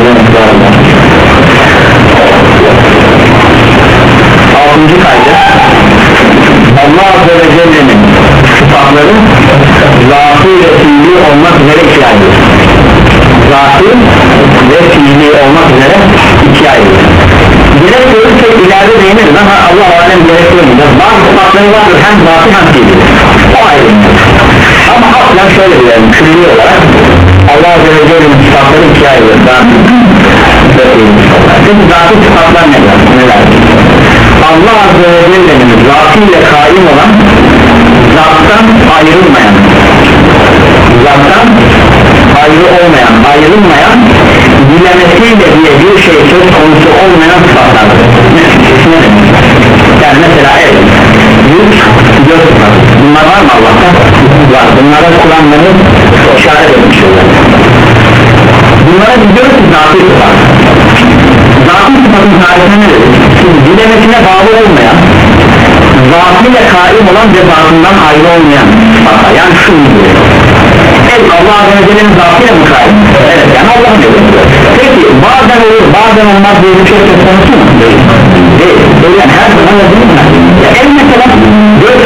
Altıncı kaydı. Allah Azze ve Celle'nin sıfatları zatı ve fiili olmak üzere iki ayrı. Zatı ve fiili olmak üzere iki ayrı. Gerek görürsek ileride değiniriz ama Allah alem gerek görmeyeceğiz. Bazı sıfatları vardır hem zatı hem fiili. O ayrı. Ama aslen şöyle diyelim külli olarak Allah Azze ve Celle'nin sıfatları iki ayrı. Zatı ve fiili sıfatlar. Peki zatı sıfatlar neler? Neler? Allah Azze ve Celle'nin zatıyla kaim olan zattan ayrılmayan zattan ayrı olmayan ayrılmayan dilemesiyle diye bir şey söz konusu olmayan sıfatlardır. Yani mesela el, yüz, göz sıfatı bunlar var mı Allah'ta? Var. Bunlara Kur'an'ları işaret etmiş oluyor. Bunlara biz diyoruz ki zatı sıfatı. Zatı sıfatın tarifine ne dedik? Dilemesine bağlı olmayan zatıyla kaim olan ve zatından ayrı olmayan sıfatlar. Yani şu gibi el Allah Azze ve Celle'nin zatıyla mı kaim? Evet yani Allah'ın dedi. Peki bazen olur bazen olmaz diye bir şey söz konusu mu? olabilir mi? Ya el mesela göz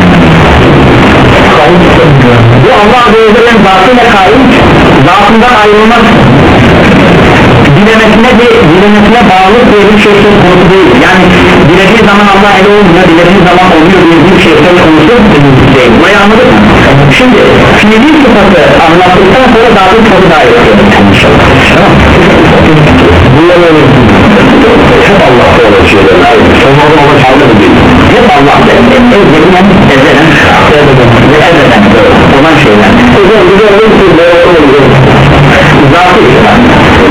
bu Allah Azze ve Celle'nin zatıyla kaim, zatından ayrılmaz dilemesine, de, dilemesine bağlı diye bir şey söz konusu değil. Yani dilediği zaman Allah ele olmuyor, dilediği zaman oluyor diye bir şey söz konusu değil. Burayı anladık mı? Şimdi fiili sıfatı anlattıktan sonra zatı sıfatı daha yapıyoruz inşallah. Tamam. Bunlar öyle hep Allah'ta olan şeyler. Sonlarda olan şeyler değil. Hep Allah'ta ezberinden ezberen ve ezberen olan şeyler. Özel güzel olursa zatı sıfatı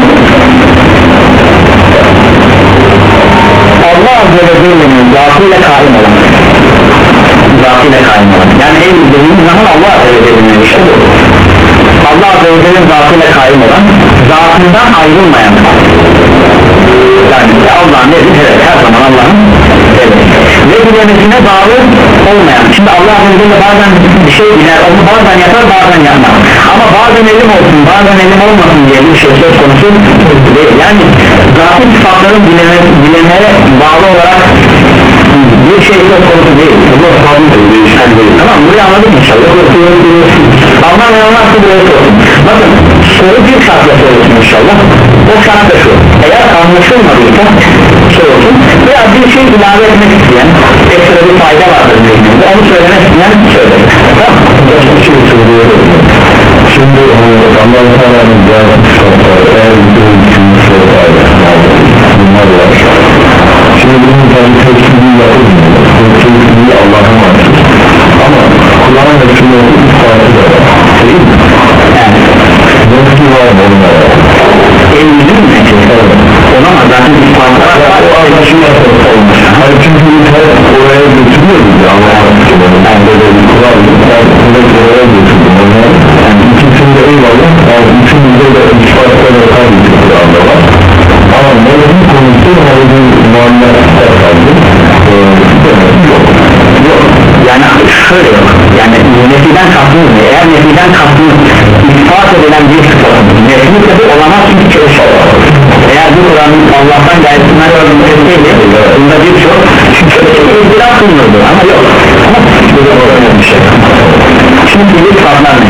Allah Azze ve Celle'nin zatıyla kaim olan, zatıyla kaim olan, yani en dediğimiz zaman Allah Azze ve Celle'nin işte bu. Allah Azze ve Celle'nin zatıyla kaim olan, zatından ayrılmayan, yani Allah'ın nedir? Evet, her zaman Allah'ın evet. Ve dilemesine bağlı olmayan. Şimdi Allah Azze ve Celle bazen bir şey diler, onu bazen yapar, bazen yapmaz. Ama bazen elim olsun, bazen elim olmasın diye bir şey söz konusu değil. Yani zatı sıfatların dileme, dilemeye bağlı olarak bir şey söz konusu değil. Tamam, burayı anladık inşallah. Anlamayanlar da buraya sorun. Bakın, soru bir şartla sorulsun inşallah. O şart da şu: eğer anlaşılmadıysa sorulsun veya bir şey ilave etmek isteyen, ekstra bir fayda vardır zihninde, onu söylemek isteyen söyler. Tamam. Şimdi Allah-u Teala'nın diğer eğer bir düşünmüşleri var, bunlar var. Şimdi bunun tabi tepkiliği yapılmıyor, tepkiliği Allah'a mahsus. Ama Kur'an ve sünnetin ispatı da var, değil mi? Yani nasıl var mı onlara? Elimizin mi? Olamaz, zaten ispatlar var, o anlaşılmaz olmuş. Hayır, çünkü hep oraya götürüyoruz ya Allah'a mahsus. Yani böyle bir Kur'an, ben oraya götürdüm onları. Yani ikisinde eyvallah, yani üçünde de ispatlara tabi ki Kur'an'da var. Ama mevcut konusu mevcut muammeler kaldı. Yok, yok. Yani şöyle yok. Yani nefiden kastınız ne? Eğer nefiden kastınız ispat edilen bir sıfatı, nefid tabi olamaz çünkü çalışıyor. Eğer bu Kur'an'ın Allah'tan gayetinden örnekleri bunda birçok itiraf bulunurdu ama yok. Ama bu da önemli bir şey. Şimdi bir sıfatlar ne?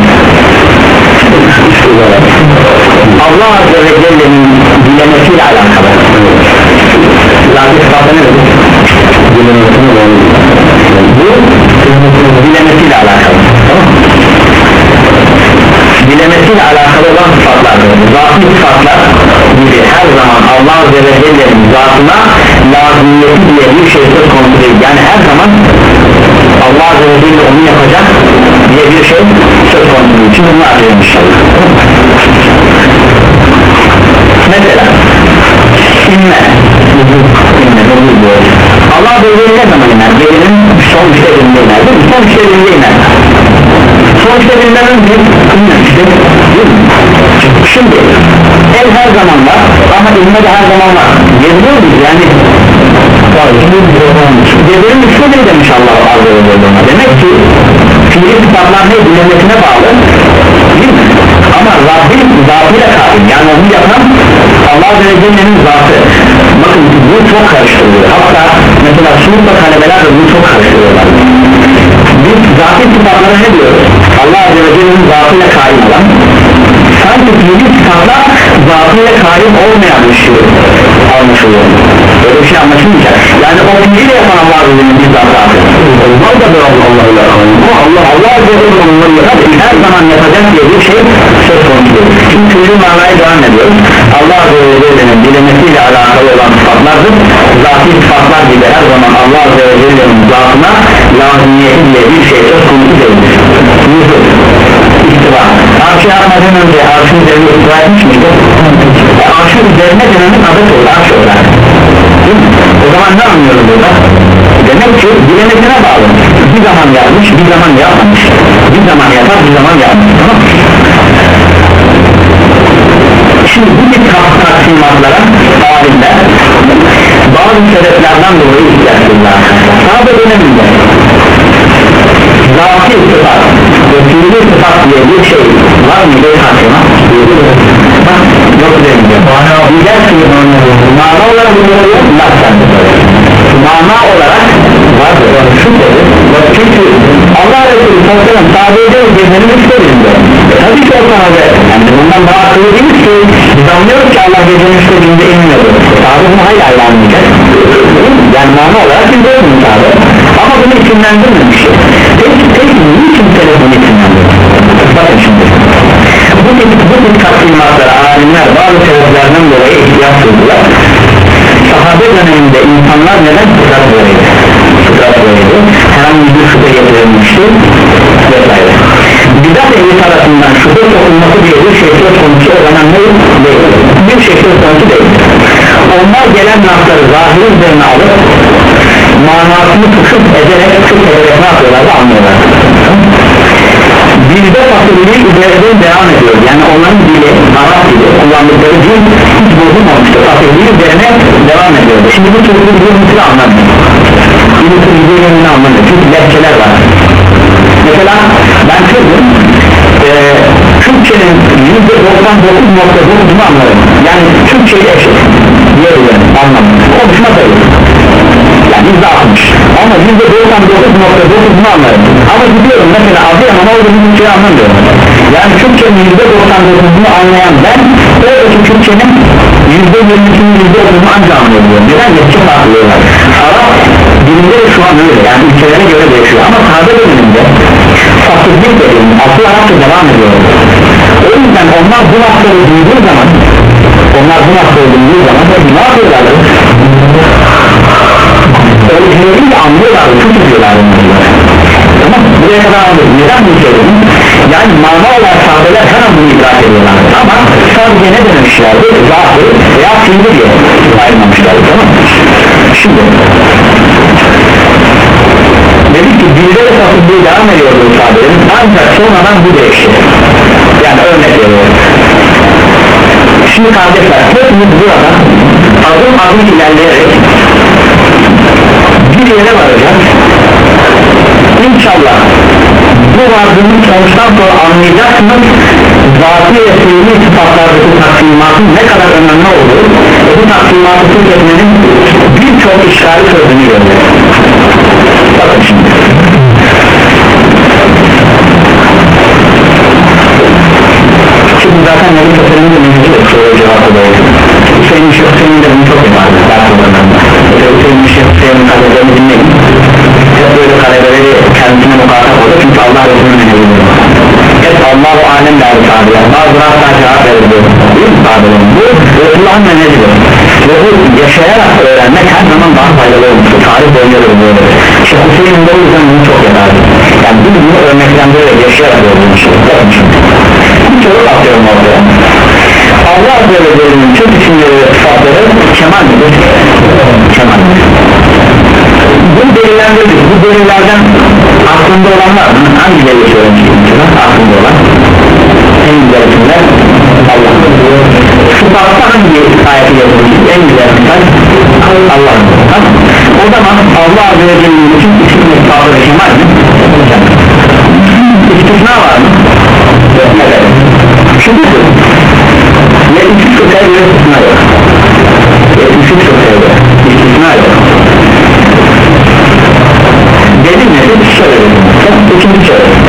Allah Azze ve Celle'nin dilemesiyle alakalı. Zaten sıfatı nedir? dilemesine bağlı. Bu dilemesiyle alakalı. Tamam. Dilemesiyle alakalı olan sıfatlardır. Zatı sıfatlar gibi her zaman Allah Azze ve Celle'nin zatına lazımiyeti diye bir şey söz konusu değil. Yani her zaman Allah Azze ve Celle onu yapacak diye bir şey söz konusu değil. Şimdi bunu arayalım inşallah. Mesela inme Allah Azze ve Celle ne zaman iner? Gecenin son işlerinde iner değil mi? Son işlerinde iner. Son işlerinden önce inmemiştir. Şimdi el her zaman var ama inme de her zaman var. Geziyor muyuz yani? Gecenin üstüne demiş Allah Azze ve Celle. Demek ki fiili sıfatlar ne? Dilemesine bağlı değil mi? Ama Rabbin zatıyla kaim, yani onu yapan Allah Azze ve Celle'nin zatı. Bakın bu çok karıştırılıyor. Hatta mesela sınıfla talebeler de bunu çok karıştırıyorlar. Biz zatı sıfatlara ne diyoruz? Allah Azze ve Celle'nin zatıyla kaim olan, sanki fiili sıfatlar zatıyla kaim olmayan bir şey anlaşılıyor. Böyle bir şey anlaşılmayacak. Yani o fiili yapan Allah Azze ve Celle'nin bir zatı. Onlar da bir Allah'la kaim. Allah Allah Azze ve Celle'nin her zaman yapacak diye bir şey söz konusu. Şimdi şu manaya devam ediyoruz. Allah Azze ve Celle'nin dilemesiyle alakalı olan sıfatlardır. Zatî sıfatlar gibi her zaman Allah Azze ve Celle'nin zatına lazımiyeti diye bir şey söz konusu değildir. Nüzul, istiva. Arşı yapmadan önce arşın üzerine istiva etmiş miydi? Arşın üzerine denenin adet olur, arş olarak. O zaman ne anlıyoruz burada? Demek ki dilemesine bağlı. Bir zaman yapmış, bir zaman yapmamış. Bir zaman yapar, bir zaman yapmış. Tamam. Şimdi bu tip taksimatlara alimler bazı sebeplerden dolayı ihtiyaçlılar. Sadece döneminde zatî sıfat ve fiili sıfat diye bir şey var mı diye tartışma? Bak, yok demiyor. Mana olarak mana olarak bunları yok. Mana olarak söylediğimiz ki biz anlıyoruz ki Allah gecenin istediğinde inmiyordu. Sahabe bunu hayli hayli anlayacak. Yani mana olarak biz görmüyoruz sahabe. Ama bunu isimlendirmemiş. Peki, peki niçin telefonu isimlendirmiş? Bakın şimdi. Bu tip, bu tip takdimatlara alimler bazı sebeplerden dolayı ihtiyaç duydular. Sahabe döneminde insanlar neden fıtrat böyleydi? Fıtrat böyleydi. Herhangi bir şüphe getirilmişti vesaire. Bidat ehli tarafından şüphe sokulması diye bir şey söz konusu o zaman ne değil? Bir şey söz konusu değil. Onlar gelen lafları zahiri üzerine alıp manasını tutup ederek tutup ederek ne yapıyorlardı anlıyorlar. Bizde fasıllığı üzerinde devam ediyor. Yani onların dili, Arap dili kullandıkları dil hiç bozulmamıştır. Fasıllığı üzerine devam ediyor. Şimdi bu türlü bir mutlu anlamıyor. Bir mutlu bir yönünü anlamıyor. Çünkü lehçeler var. Mesela ben Türk'üm. Ee, Türkçenin yüzde doksan dokuz nokta dokuzunu anlarım. Yani Türkçe'yi eşit diyebilirim anlamı. Konuşma sayılır. Yani yüzde altmış. Ama yüzde doksan dokuz nokta dokuzunu anlarım. Ama gidiyorum mesela Adıyaman'a orada bir Türkçe'yi anlamıyorum. Yani Türkçenin yüzde doksan dokuzunu anlayan ben oradaki Türkçenin yüzde yirmisinin yüzde otuzunu ancak anlayabiliyorum. Neden? Geçim farklıyorlar. Arap dilinde de şu an öyle. Yani ülkelere göre değişiyor. Ama sahabe döneminde fasıllık dediğim asıl Arapça devam ediyor. O yüzden onlar bu lafları duyduğu zaman onlar bu lafları duyduğu zaman ne yapıyorlardı? Orijinaliyle anlıyorlardı, çok üzüyorlardı. Tamam, buraya kadar anladım. Neden bunu söyledim? Yani mana olarak sahabeler hemen bunu idrak ediyorlardı. Ama sadece ne dememişlerdi? Zahir veya fiili diye ayrılmamışlardı. Tamam. Şimdi dedik ki dilde de fasıllığı devam ediyordu sahabelerin. Ancak sonradan bu değişti. Yani örnek veriyorum. Şimdi kardeşler hepimiz burada adım adım ilerleyerek bir yere varacağız. İnşallah bu vardığımız sonuçtan sonra anlayacaksınız zatî ve fiili sıfatlardaki taksimatın ne kadar önemli olduğu ve bu taksimatı tüketmenin birçok işgali çözdüğünü görüyoruz. Bakın şimdi şimdi zaten Nebi Köse'nin de mevcut et soruya cevapı da oldu. Hüseyin Hüseyin de bunu çok yapardı ders olarak. Hüseyin Hüseyin'in kadelerini dinleyin. Hep böyle kaledeleri kendisine muhatap oldu çünkü Allah Resulü'nün evidir. Hep Allah-u Alem derdi sahabeler. Bazıları hatta cevap verildi. Değil mi sahabelerin? Bu Resulullah'ın menedidir. Ve bu yaşayarak öğrenmek her zaman daha faydalı olmuştur. Tarih boyunca da böyle. Şeyh Hüseyin'in de o yüzden bunu çok yapardı. Yani biz bunu örneklendirerek yaşayarak öğrenmiştik. Bakın şimdi. Bir soru atıyorum ortaya. Allah Azze ve Celle'nin tüm isimleri ve sıfatları kemal midir? Kemal midir? Bunu delillendirdik. Bu delillerden aklında olan var mı? Hangi delil söylemiştik? Aklında olan en güzel isimler Allah'ın. Sıfatta hangi ayeti yazılmıştık? En güzel isimler Allah'ın. Tamam. O zaman Allah Azze ve Celle'nin tüm isim ve sıfatları kemal mi? İstisna var mı? Yok. Evet. Şimdi yetmiş üç fıkhaya göre istisna yok. yetmiş üç fıkhaya göre istisna yok. Dedim ne? Bir söyledim. İkinci söyledim.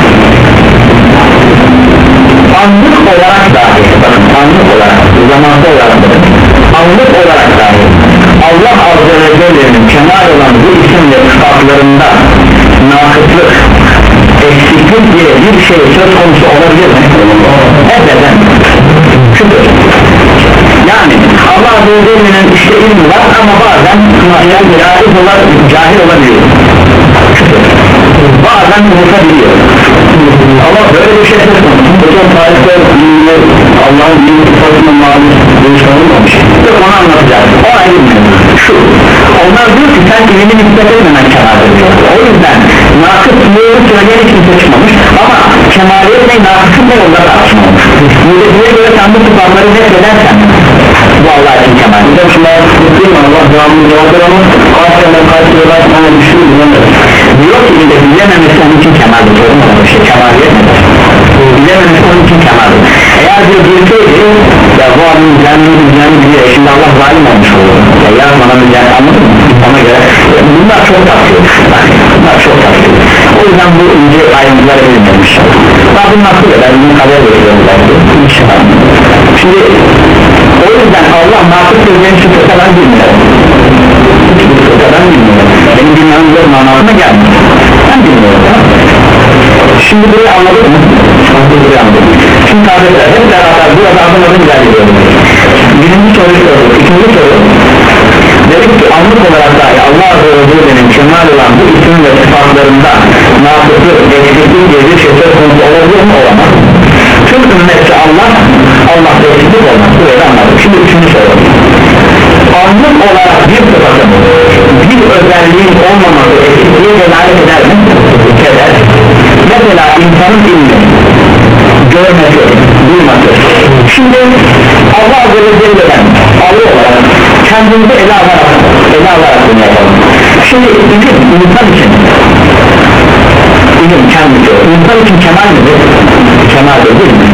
Anlık olarak dahi, bakın anlık olarak, zamanlı olarak bakın, anlık olarak dahi Allah Azze ve Celle'nin kemal olan bu isim ve sıfatlarında nakıtlık, eksiklik diye bir şey söz konusu olabilir mi? Ebeden. Şudur. Yani Allah Azze ve Celle'nin işte ilmi var ama bazen cahil, olar, cahil olabiliyor. Şudur. Bazen unutabiliyor. Ama böyle bir şey söz konusu. Hocam tarihte Allah'ın bir sıfatına maruz bir şey olmamış. Onu anlatacağız. O ayrı bir şey. Şu. Onlar diyor ki sen ilini nispet etmemen kemaldir diyor. O yüzden nakıtlığını söyleyen hiç kimse çıkmamış. Ama kemaliyet ne nakıtlık ne yolda tartışmamış. Müddefiye göre sen bu sıfatları reddedersen bu Allah için kemal. Bir de şunlar değil mi? Allah devamlı cevaplar ama kaç sene kaç yıllar sana düşüyor diyor ki de bilememesi onun için kemaldir. Bir şey kemaliyet nedir? Bilememesi onun için kemaldir. Eğer bir bilseydi ya bu adamın düzenli düzenli biliyor. Şimdi Allah zalim olmuş olur. Ya yazmana düzenli anladın mı? Ona göre bunlar çok tatlıyor. Bunlar çok tatlıyor. O yüzden bu ince ayrıntıları bilmemiş. Rabbim nasıl eder? Bunu kabul ediyoruz belki. İnşallah. Şimdi o yüzden Allah nakıs sözlerini şu fırkadan bilmiyor, bu fırkadan bilmiyor, benim bilmem zor manasına gelmiyor, ben bilmiyorum. Şimdi burayı anladık mı? Burayı anladık. Şimdi kardeşler hep beraber burada adım adım ilerliyoruz. Birinci soruyu sorduk, ikinci soru dedik ki anlık olarak dahi Allah Azze ve Celle'nin kemal olan bu isim ve sıfatlarında nakısı, eksiklik diye bir şey söz konusu olabilir mi? Olamaz. Tüm ümmetse Allah, Allah'ta eksiklik olmaz. Burayı anladık. Şimdi üçüncü soru, anlık olarak bir sıfatın bir özelliğin olmaması eksikliğe delalet eder mi? Eder. Mesela insanın ilmi, görmesi, duyması. Şimdi Allah Azze ve Celle'den Allah olarak kendimizi ele alarak ele alarak bunu yapalım. Şimdi ilim insan için ilim kendisi insan için kemal midir? Kemaldir değil mi?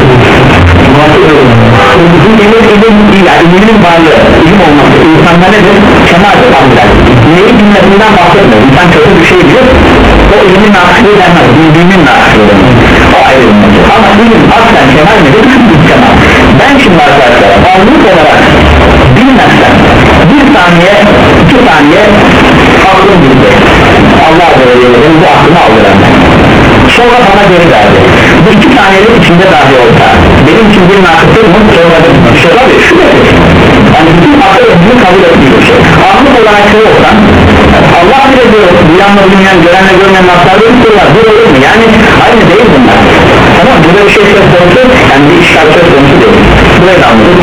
Bu ilim ilim değil yani ilimin varlığı, ilim olması insanda nedir? Kemaldir ancak neyi bilmesinden bahsetmiyor. İnsan kötü bir şey bilir, o ilimin nakışlığı denmez, bildiğinin nakışlığı denmez, o ayrı bilmesi. Ama ilim aslen kemal midir? Kemal. Ben şimdi arkadaşlar anlık olarak bilmezsem bir saniye, iki saniye aklım gitti, Allah Azze ve Celle'nin bu aklını aldı benden, sonra bana geri verdi. Bu iki saniyelik içinde dahi olsa benim için bir nakıtır mı? Sonra bir şey tabii şüphesiz, yani bütün akıl ödülü kabul ettiği bir şey. Anlık olarak şey olsan Allah bile diyor, duyanla bilmeyen, görenle görmeyen naklarla bir şey var, bu olur mu? Yani aynı değil bunlar. Tamam, burada bir şey söz konusu, yani bir işgal söz konusu değil. Burayı da anladık.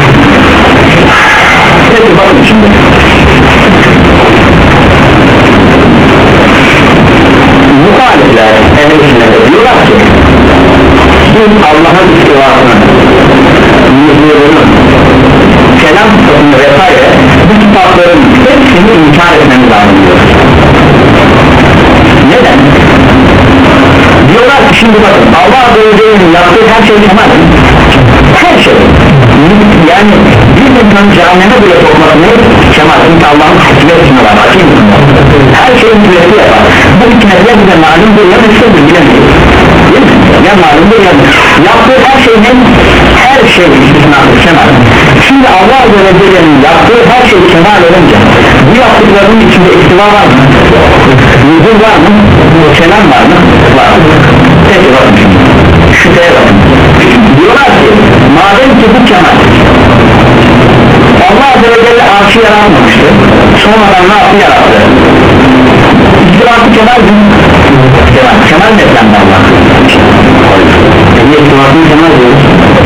Peki bakın şimdi muhalifler ehl-i diyorlar ki biz Allah'ın istivasını, nüzulunu, kelam sıfatını vesaire bu sıfatların hepsini inkar etmemiz lazım diyor. Neden? Diyorlar ki şimdi bakın Allah Azze ve Celle'nin yaptığı her şey kemal, her şey, yani bir insanın cehenneme bile sokmasını kemal, çünkü Allah'ın hakimiyet ismi var, hakim ismi var, her şeyin süresi yapar. Bu hikmetler bize malumdur ya meşhurdur, bilemeyiz, ya malumdur ya yaptığı her şeyin her şey istisnası kemal. Şimdi Allah Azze ve Celle'nin yaptığı her şey kemal olunca bu yaptıklarının içinde istiva var mı? Nüzul var mı? Kelam var mı? Var. Peki bakın şimdi şüpheye bakın, diyorlar ki madem ki bu kemal, Allah Azze ve Celle arşı yaratmamıştı, sonradan ne yaptı? Yarattı. İstivası kemal mi? Kemal, kemal netlendi Allah. Niye istivasını kemal diyoruz?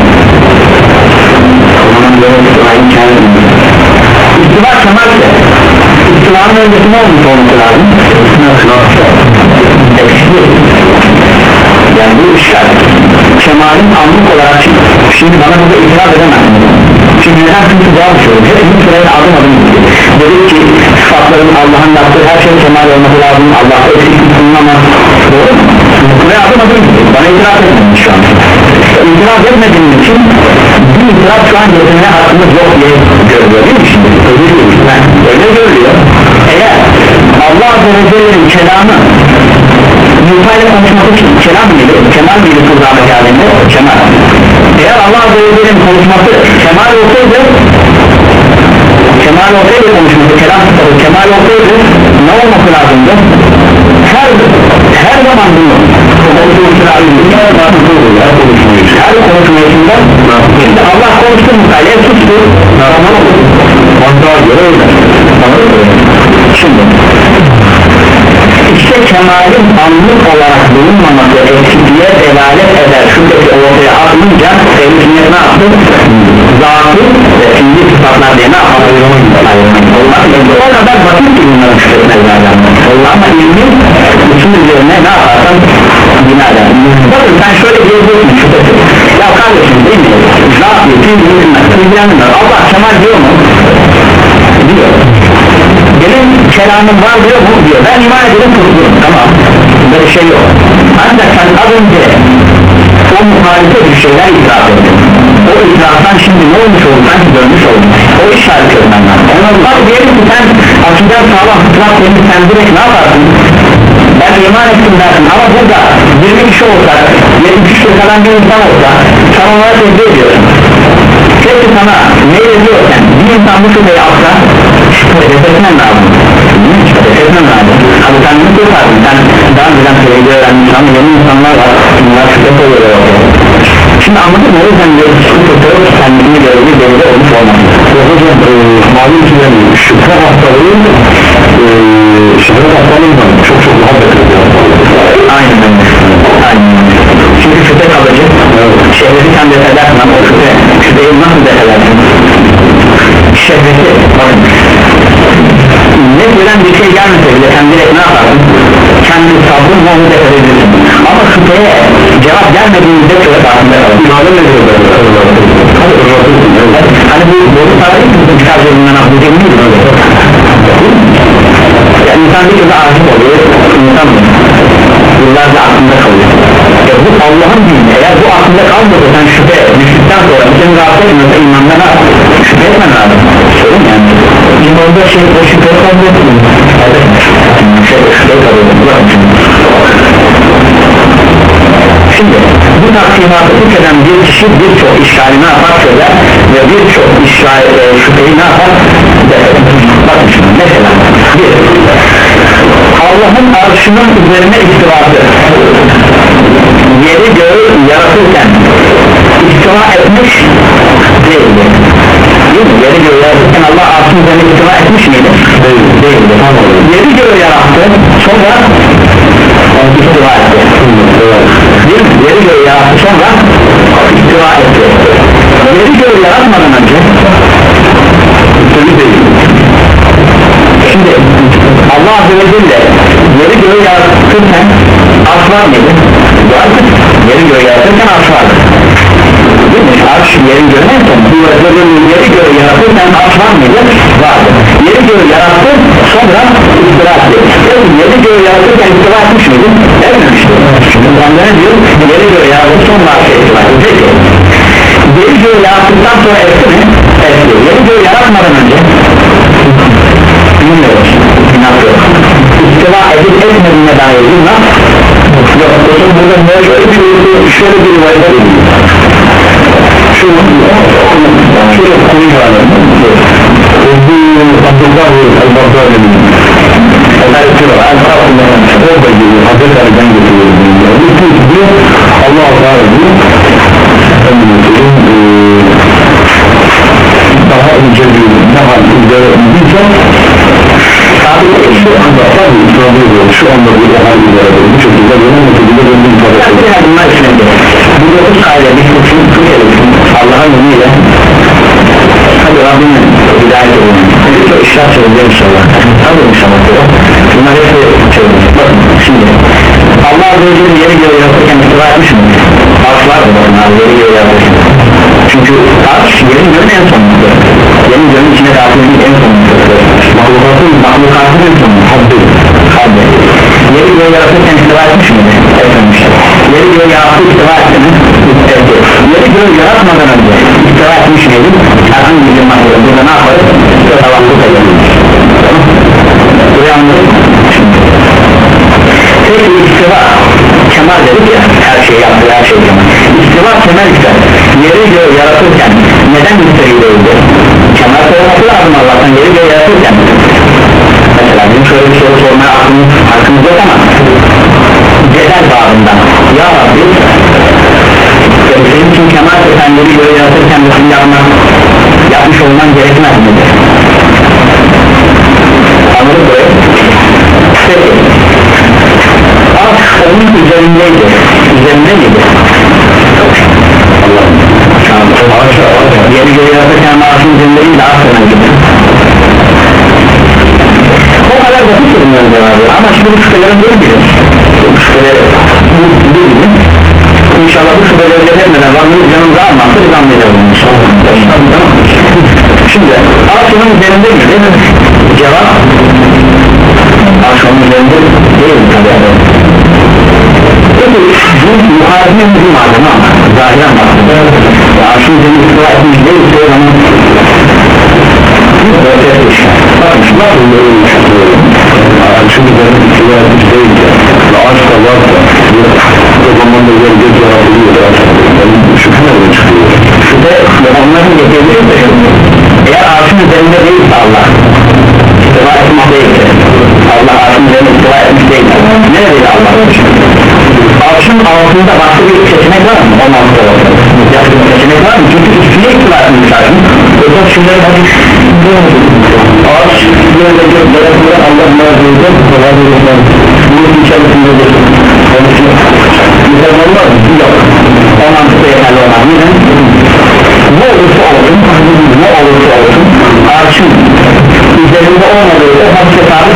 Onun böyle istivayı kemal diyoruz. İstiva kemal ise istivanın öncesi ne olmuş olması lazım? Eksiklik. Yani bu işler kemalin anlık olarak şimdi bana burada itiraz edemezsiniz. Çünkü neden çünkü doğal bir şey olur. Hepimiz sırayla adım adım gidiyor. Dedik ki sıfatların Allah'ın yaptığı her şeyin kemal olması lazım, Allah'ta eksiklik bulunamaz. Doğru mu? Buraya adım adım gidiyor. Bana itiraz etmediniz şu an. İtiraz etmediğiniz için bir itiraz şu an getirmeye hakkımız yok diye görülüyor değil mi şimdi? Öyle görülüyor. Eğer Allah Azze ve Celle'nin kelamı Musa ile konuşması için kelam mıydı? Kemal mıydı Kur'an-ı Kerim'de? Kemal. Eğer Allah Azze ve Celle'nin konuşması kemal olsaydı, kemal olsaydı konuşması, kelam sıfatı kemal olsaydı ne olması lazımdı? Her, her zaman bunu her konuşmasında işte Allah konuştu Musa'ya tuttu, şimdi işte kemalin anlık olarak bulunmaması eksikliğe delalet eder. Şuradaki ortaya atınca sevgiliyet ne yaptı? Zatı ve fiili sıfatlar diye ne yapar? O kadar basit ki bunların şüphetmezlerden. Ama ilmin bütün üzerine ne yaparsan binadan. Bakın sen şöyle diyebilirsin şüphesi. Ya kardeşim değil mi? Zatı, fiili, Allah kemal diyor mu? Diyor. Benim kelamım var diyor mu? Diyor. Ben iman edelim kurtulurum. Tamam. Böyle bir şey yok. Ancak sen az önce o muhalife bir şeyler itiraf ettin. O itiraftan şimdi ne olmuş oldu? Sanki dönmüş oldu. O işaret etmen lazım. Ondan diyelim ki sen akiden sağlam fıtrat demiş, sen direkt ne yaparsın? Ben iman ettim dersin ama burada yirmi kişi olsa, yetmiş kişi kalan bir insan olsa sen onlara tezgah ediyorsun. sana ne yazıyorken bir insan bu şüpheyi atsa şüphetmen lazım şüphetmen lazım abi sen ne kurtardın sen daha önceden söylediği öğrenmiş ama yeni insanlar var bunlar şüphe koyuyorlar şimdi anladın mı o yüzden de şüphe kendini görevi belirli olmuş olmaz o hocam e, malum ki yani şüphe hastalığı e, şüphe hastalığından çok çok daha beter bir hastalığı aynen öyle aynen çünkü şüphe kalıcı evet. Şehveti sen defedersin ama o şüphe şüpheyi nasıl defedersin şehveti bakın ne gelen bir şey gelmese bile sen direkt ne yaparsın kendi sabrınla onu defedebilirsin ama şüpheye cevap gelmediğinde şöyle farkında kalır İmade ne diyor hani bu doğru sarayı bizim çıkar cebimden bu cebim değil mi yani insan bir kez aşık oluyor insan mı yıllarca aklında kalıyor ya bu Allah'ın dini eğer bu aklında kalmıyorsa sen şüphe düştükten sonra senin rahatsız etmiyorsa imanda ne şüphe etmen lazım sorun yani imanda şey o şüphe kalmıyor evet şey o şüphe kalıyor şimdi bu taksimatı eden bir kişi birçok işgali ne yapar çözer ve birçok işgal e, şüpheyi ne yapar defeder bakın şimdi mesela bir Allah'ın arşının üzerine istivası yeri göğü yaratırken istiva etmiş değildi değil mi? Yeri göğü yaratırken Allah arşının üzerine istiva etmiş miydi? Değil, değildi yeri göğü yarattı sonra istiva etti değil mi? Yeri göğü yarattı sonra istiva etti yeri göğü yaratmadan önce tabi değil şimdi Allah Azze ve Celle yeri göğü yaratırken arş var mıydı? vardı yeri göğü yaratırken arş vardı değil mi? Arş yerin göğü neyse yeri göğü yaratırken arş var mıydı? vardı yeri göğü yarattı sonra istira etti yeri göğü yaratırken istira etmiş miydi? etmemişti şimdi bende ne diyor? yeri göğü yarattı sonra arş istira etti peki yeri göğü yarattıktan sonra etti mi? etti yeri göğü yaratmadan önce bilmiyoruz günah yok istiva edip etmediğine dair günah yok hocam burada ne şöyle bir şöyle bir rivayet edeyim şu şöyle konuyu var bu Abdullah el-Baghdadi'nin orada geliyor Hazreti Ali'den getiriyor diyor Allah Teala diyor daha önce bir ne hal üzere indiyse şu anda tabi ifade ediyor şu anda bir hal üzere bu şekilde benim şekilde benim ifade ediyor bu dokuz aile bir kısım Allah'ın izniyle tabi Rabbimin hidayet edin çok işler söyleyeceğim inşallah tabi inşallah bunlar hepsi söyleyeceğim bakın şimdi Allah Azze ve Celle yeri göğü yaratırken istiva etmiş mi? arş var mı onlar yeri göğü yaratırken çünkü arş yerin göğün en sonuçta yerin göğün içine dağıtılmış en sonuçta mahlukatın mahlukatın en sonuçta haddi haddi yeri göğü yaratırken istiva etmiş mi? etmemiş yeri göğü yarattı istiva etti mi? etti yeri göğü yaratmadan önce istiva etmiş miydi? herhangi bir mahlukatın burada ne yaparız? tavakkuk edelim buraya anladık peki istiva kemal dedik ya her şeyi yaptı her şeyi kemal istiva kemal ise yeri göğü yaratırken neden müstehil değildi? kemal sorması lazım Allah'tan yeri göğü yaratırken mesela bizim şöyle bir soru sormaya aklımız, hakkımız yok ama cedel bağımından ya Rabbi senin için kemal ise sen yeri göğü yaratırken bunu yapmak yapmış olman gerekmez miydi? anladık burayı peki arş onun üzerindeydi üzerinde miydi? Allah'ım yeri göğü yaratırken arşın üzerindeydi arşın gibi o kadar basit sorunların cevabı ama şimdi bu şüphelerin böyle bilir bu şüpheleri bu bilir İnşallah bu şüpheleri etmeden Rabbimiz canımıza almazsa biz anlayacağız inşallah şimdi arşının üzerinde mi değil mi? cevap arşının üzerinde değil mi tabi peki bu muharefinin bir malzeme ama zahiren baktığında arşının üzerinde istiva etmiş değilse o zaman bakın şu nasıl görülmüş arşın üzerinde istiva etmiş değilse ve arş da varsa o zaman da yer göz yaratılıyor şüphe nereden çıkıyor şüphe onların getirdiği değil Allah arşın üzerine istiva etmiş değil neredeydi Allah arşın altında başka bir seçenek var mı? on altı olsun yakın seçenek var mı? Çünkü ikisine istiva etmiş arşın yoksa şunları hadi arş böyle göklere kuran Allah mağazıydı bunun içerisindedir güzel olmaz mı? Yok on altıda yeterli olmaz neden? Ne olursa olsun ne olursa olsun arşın üzerinde olmadığı o hadise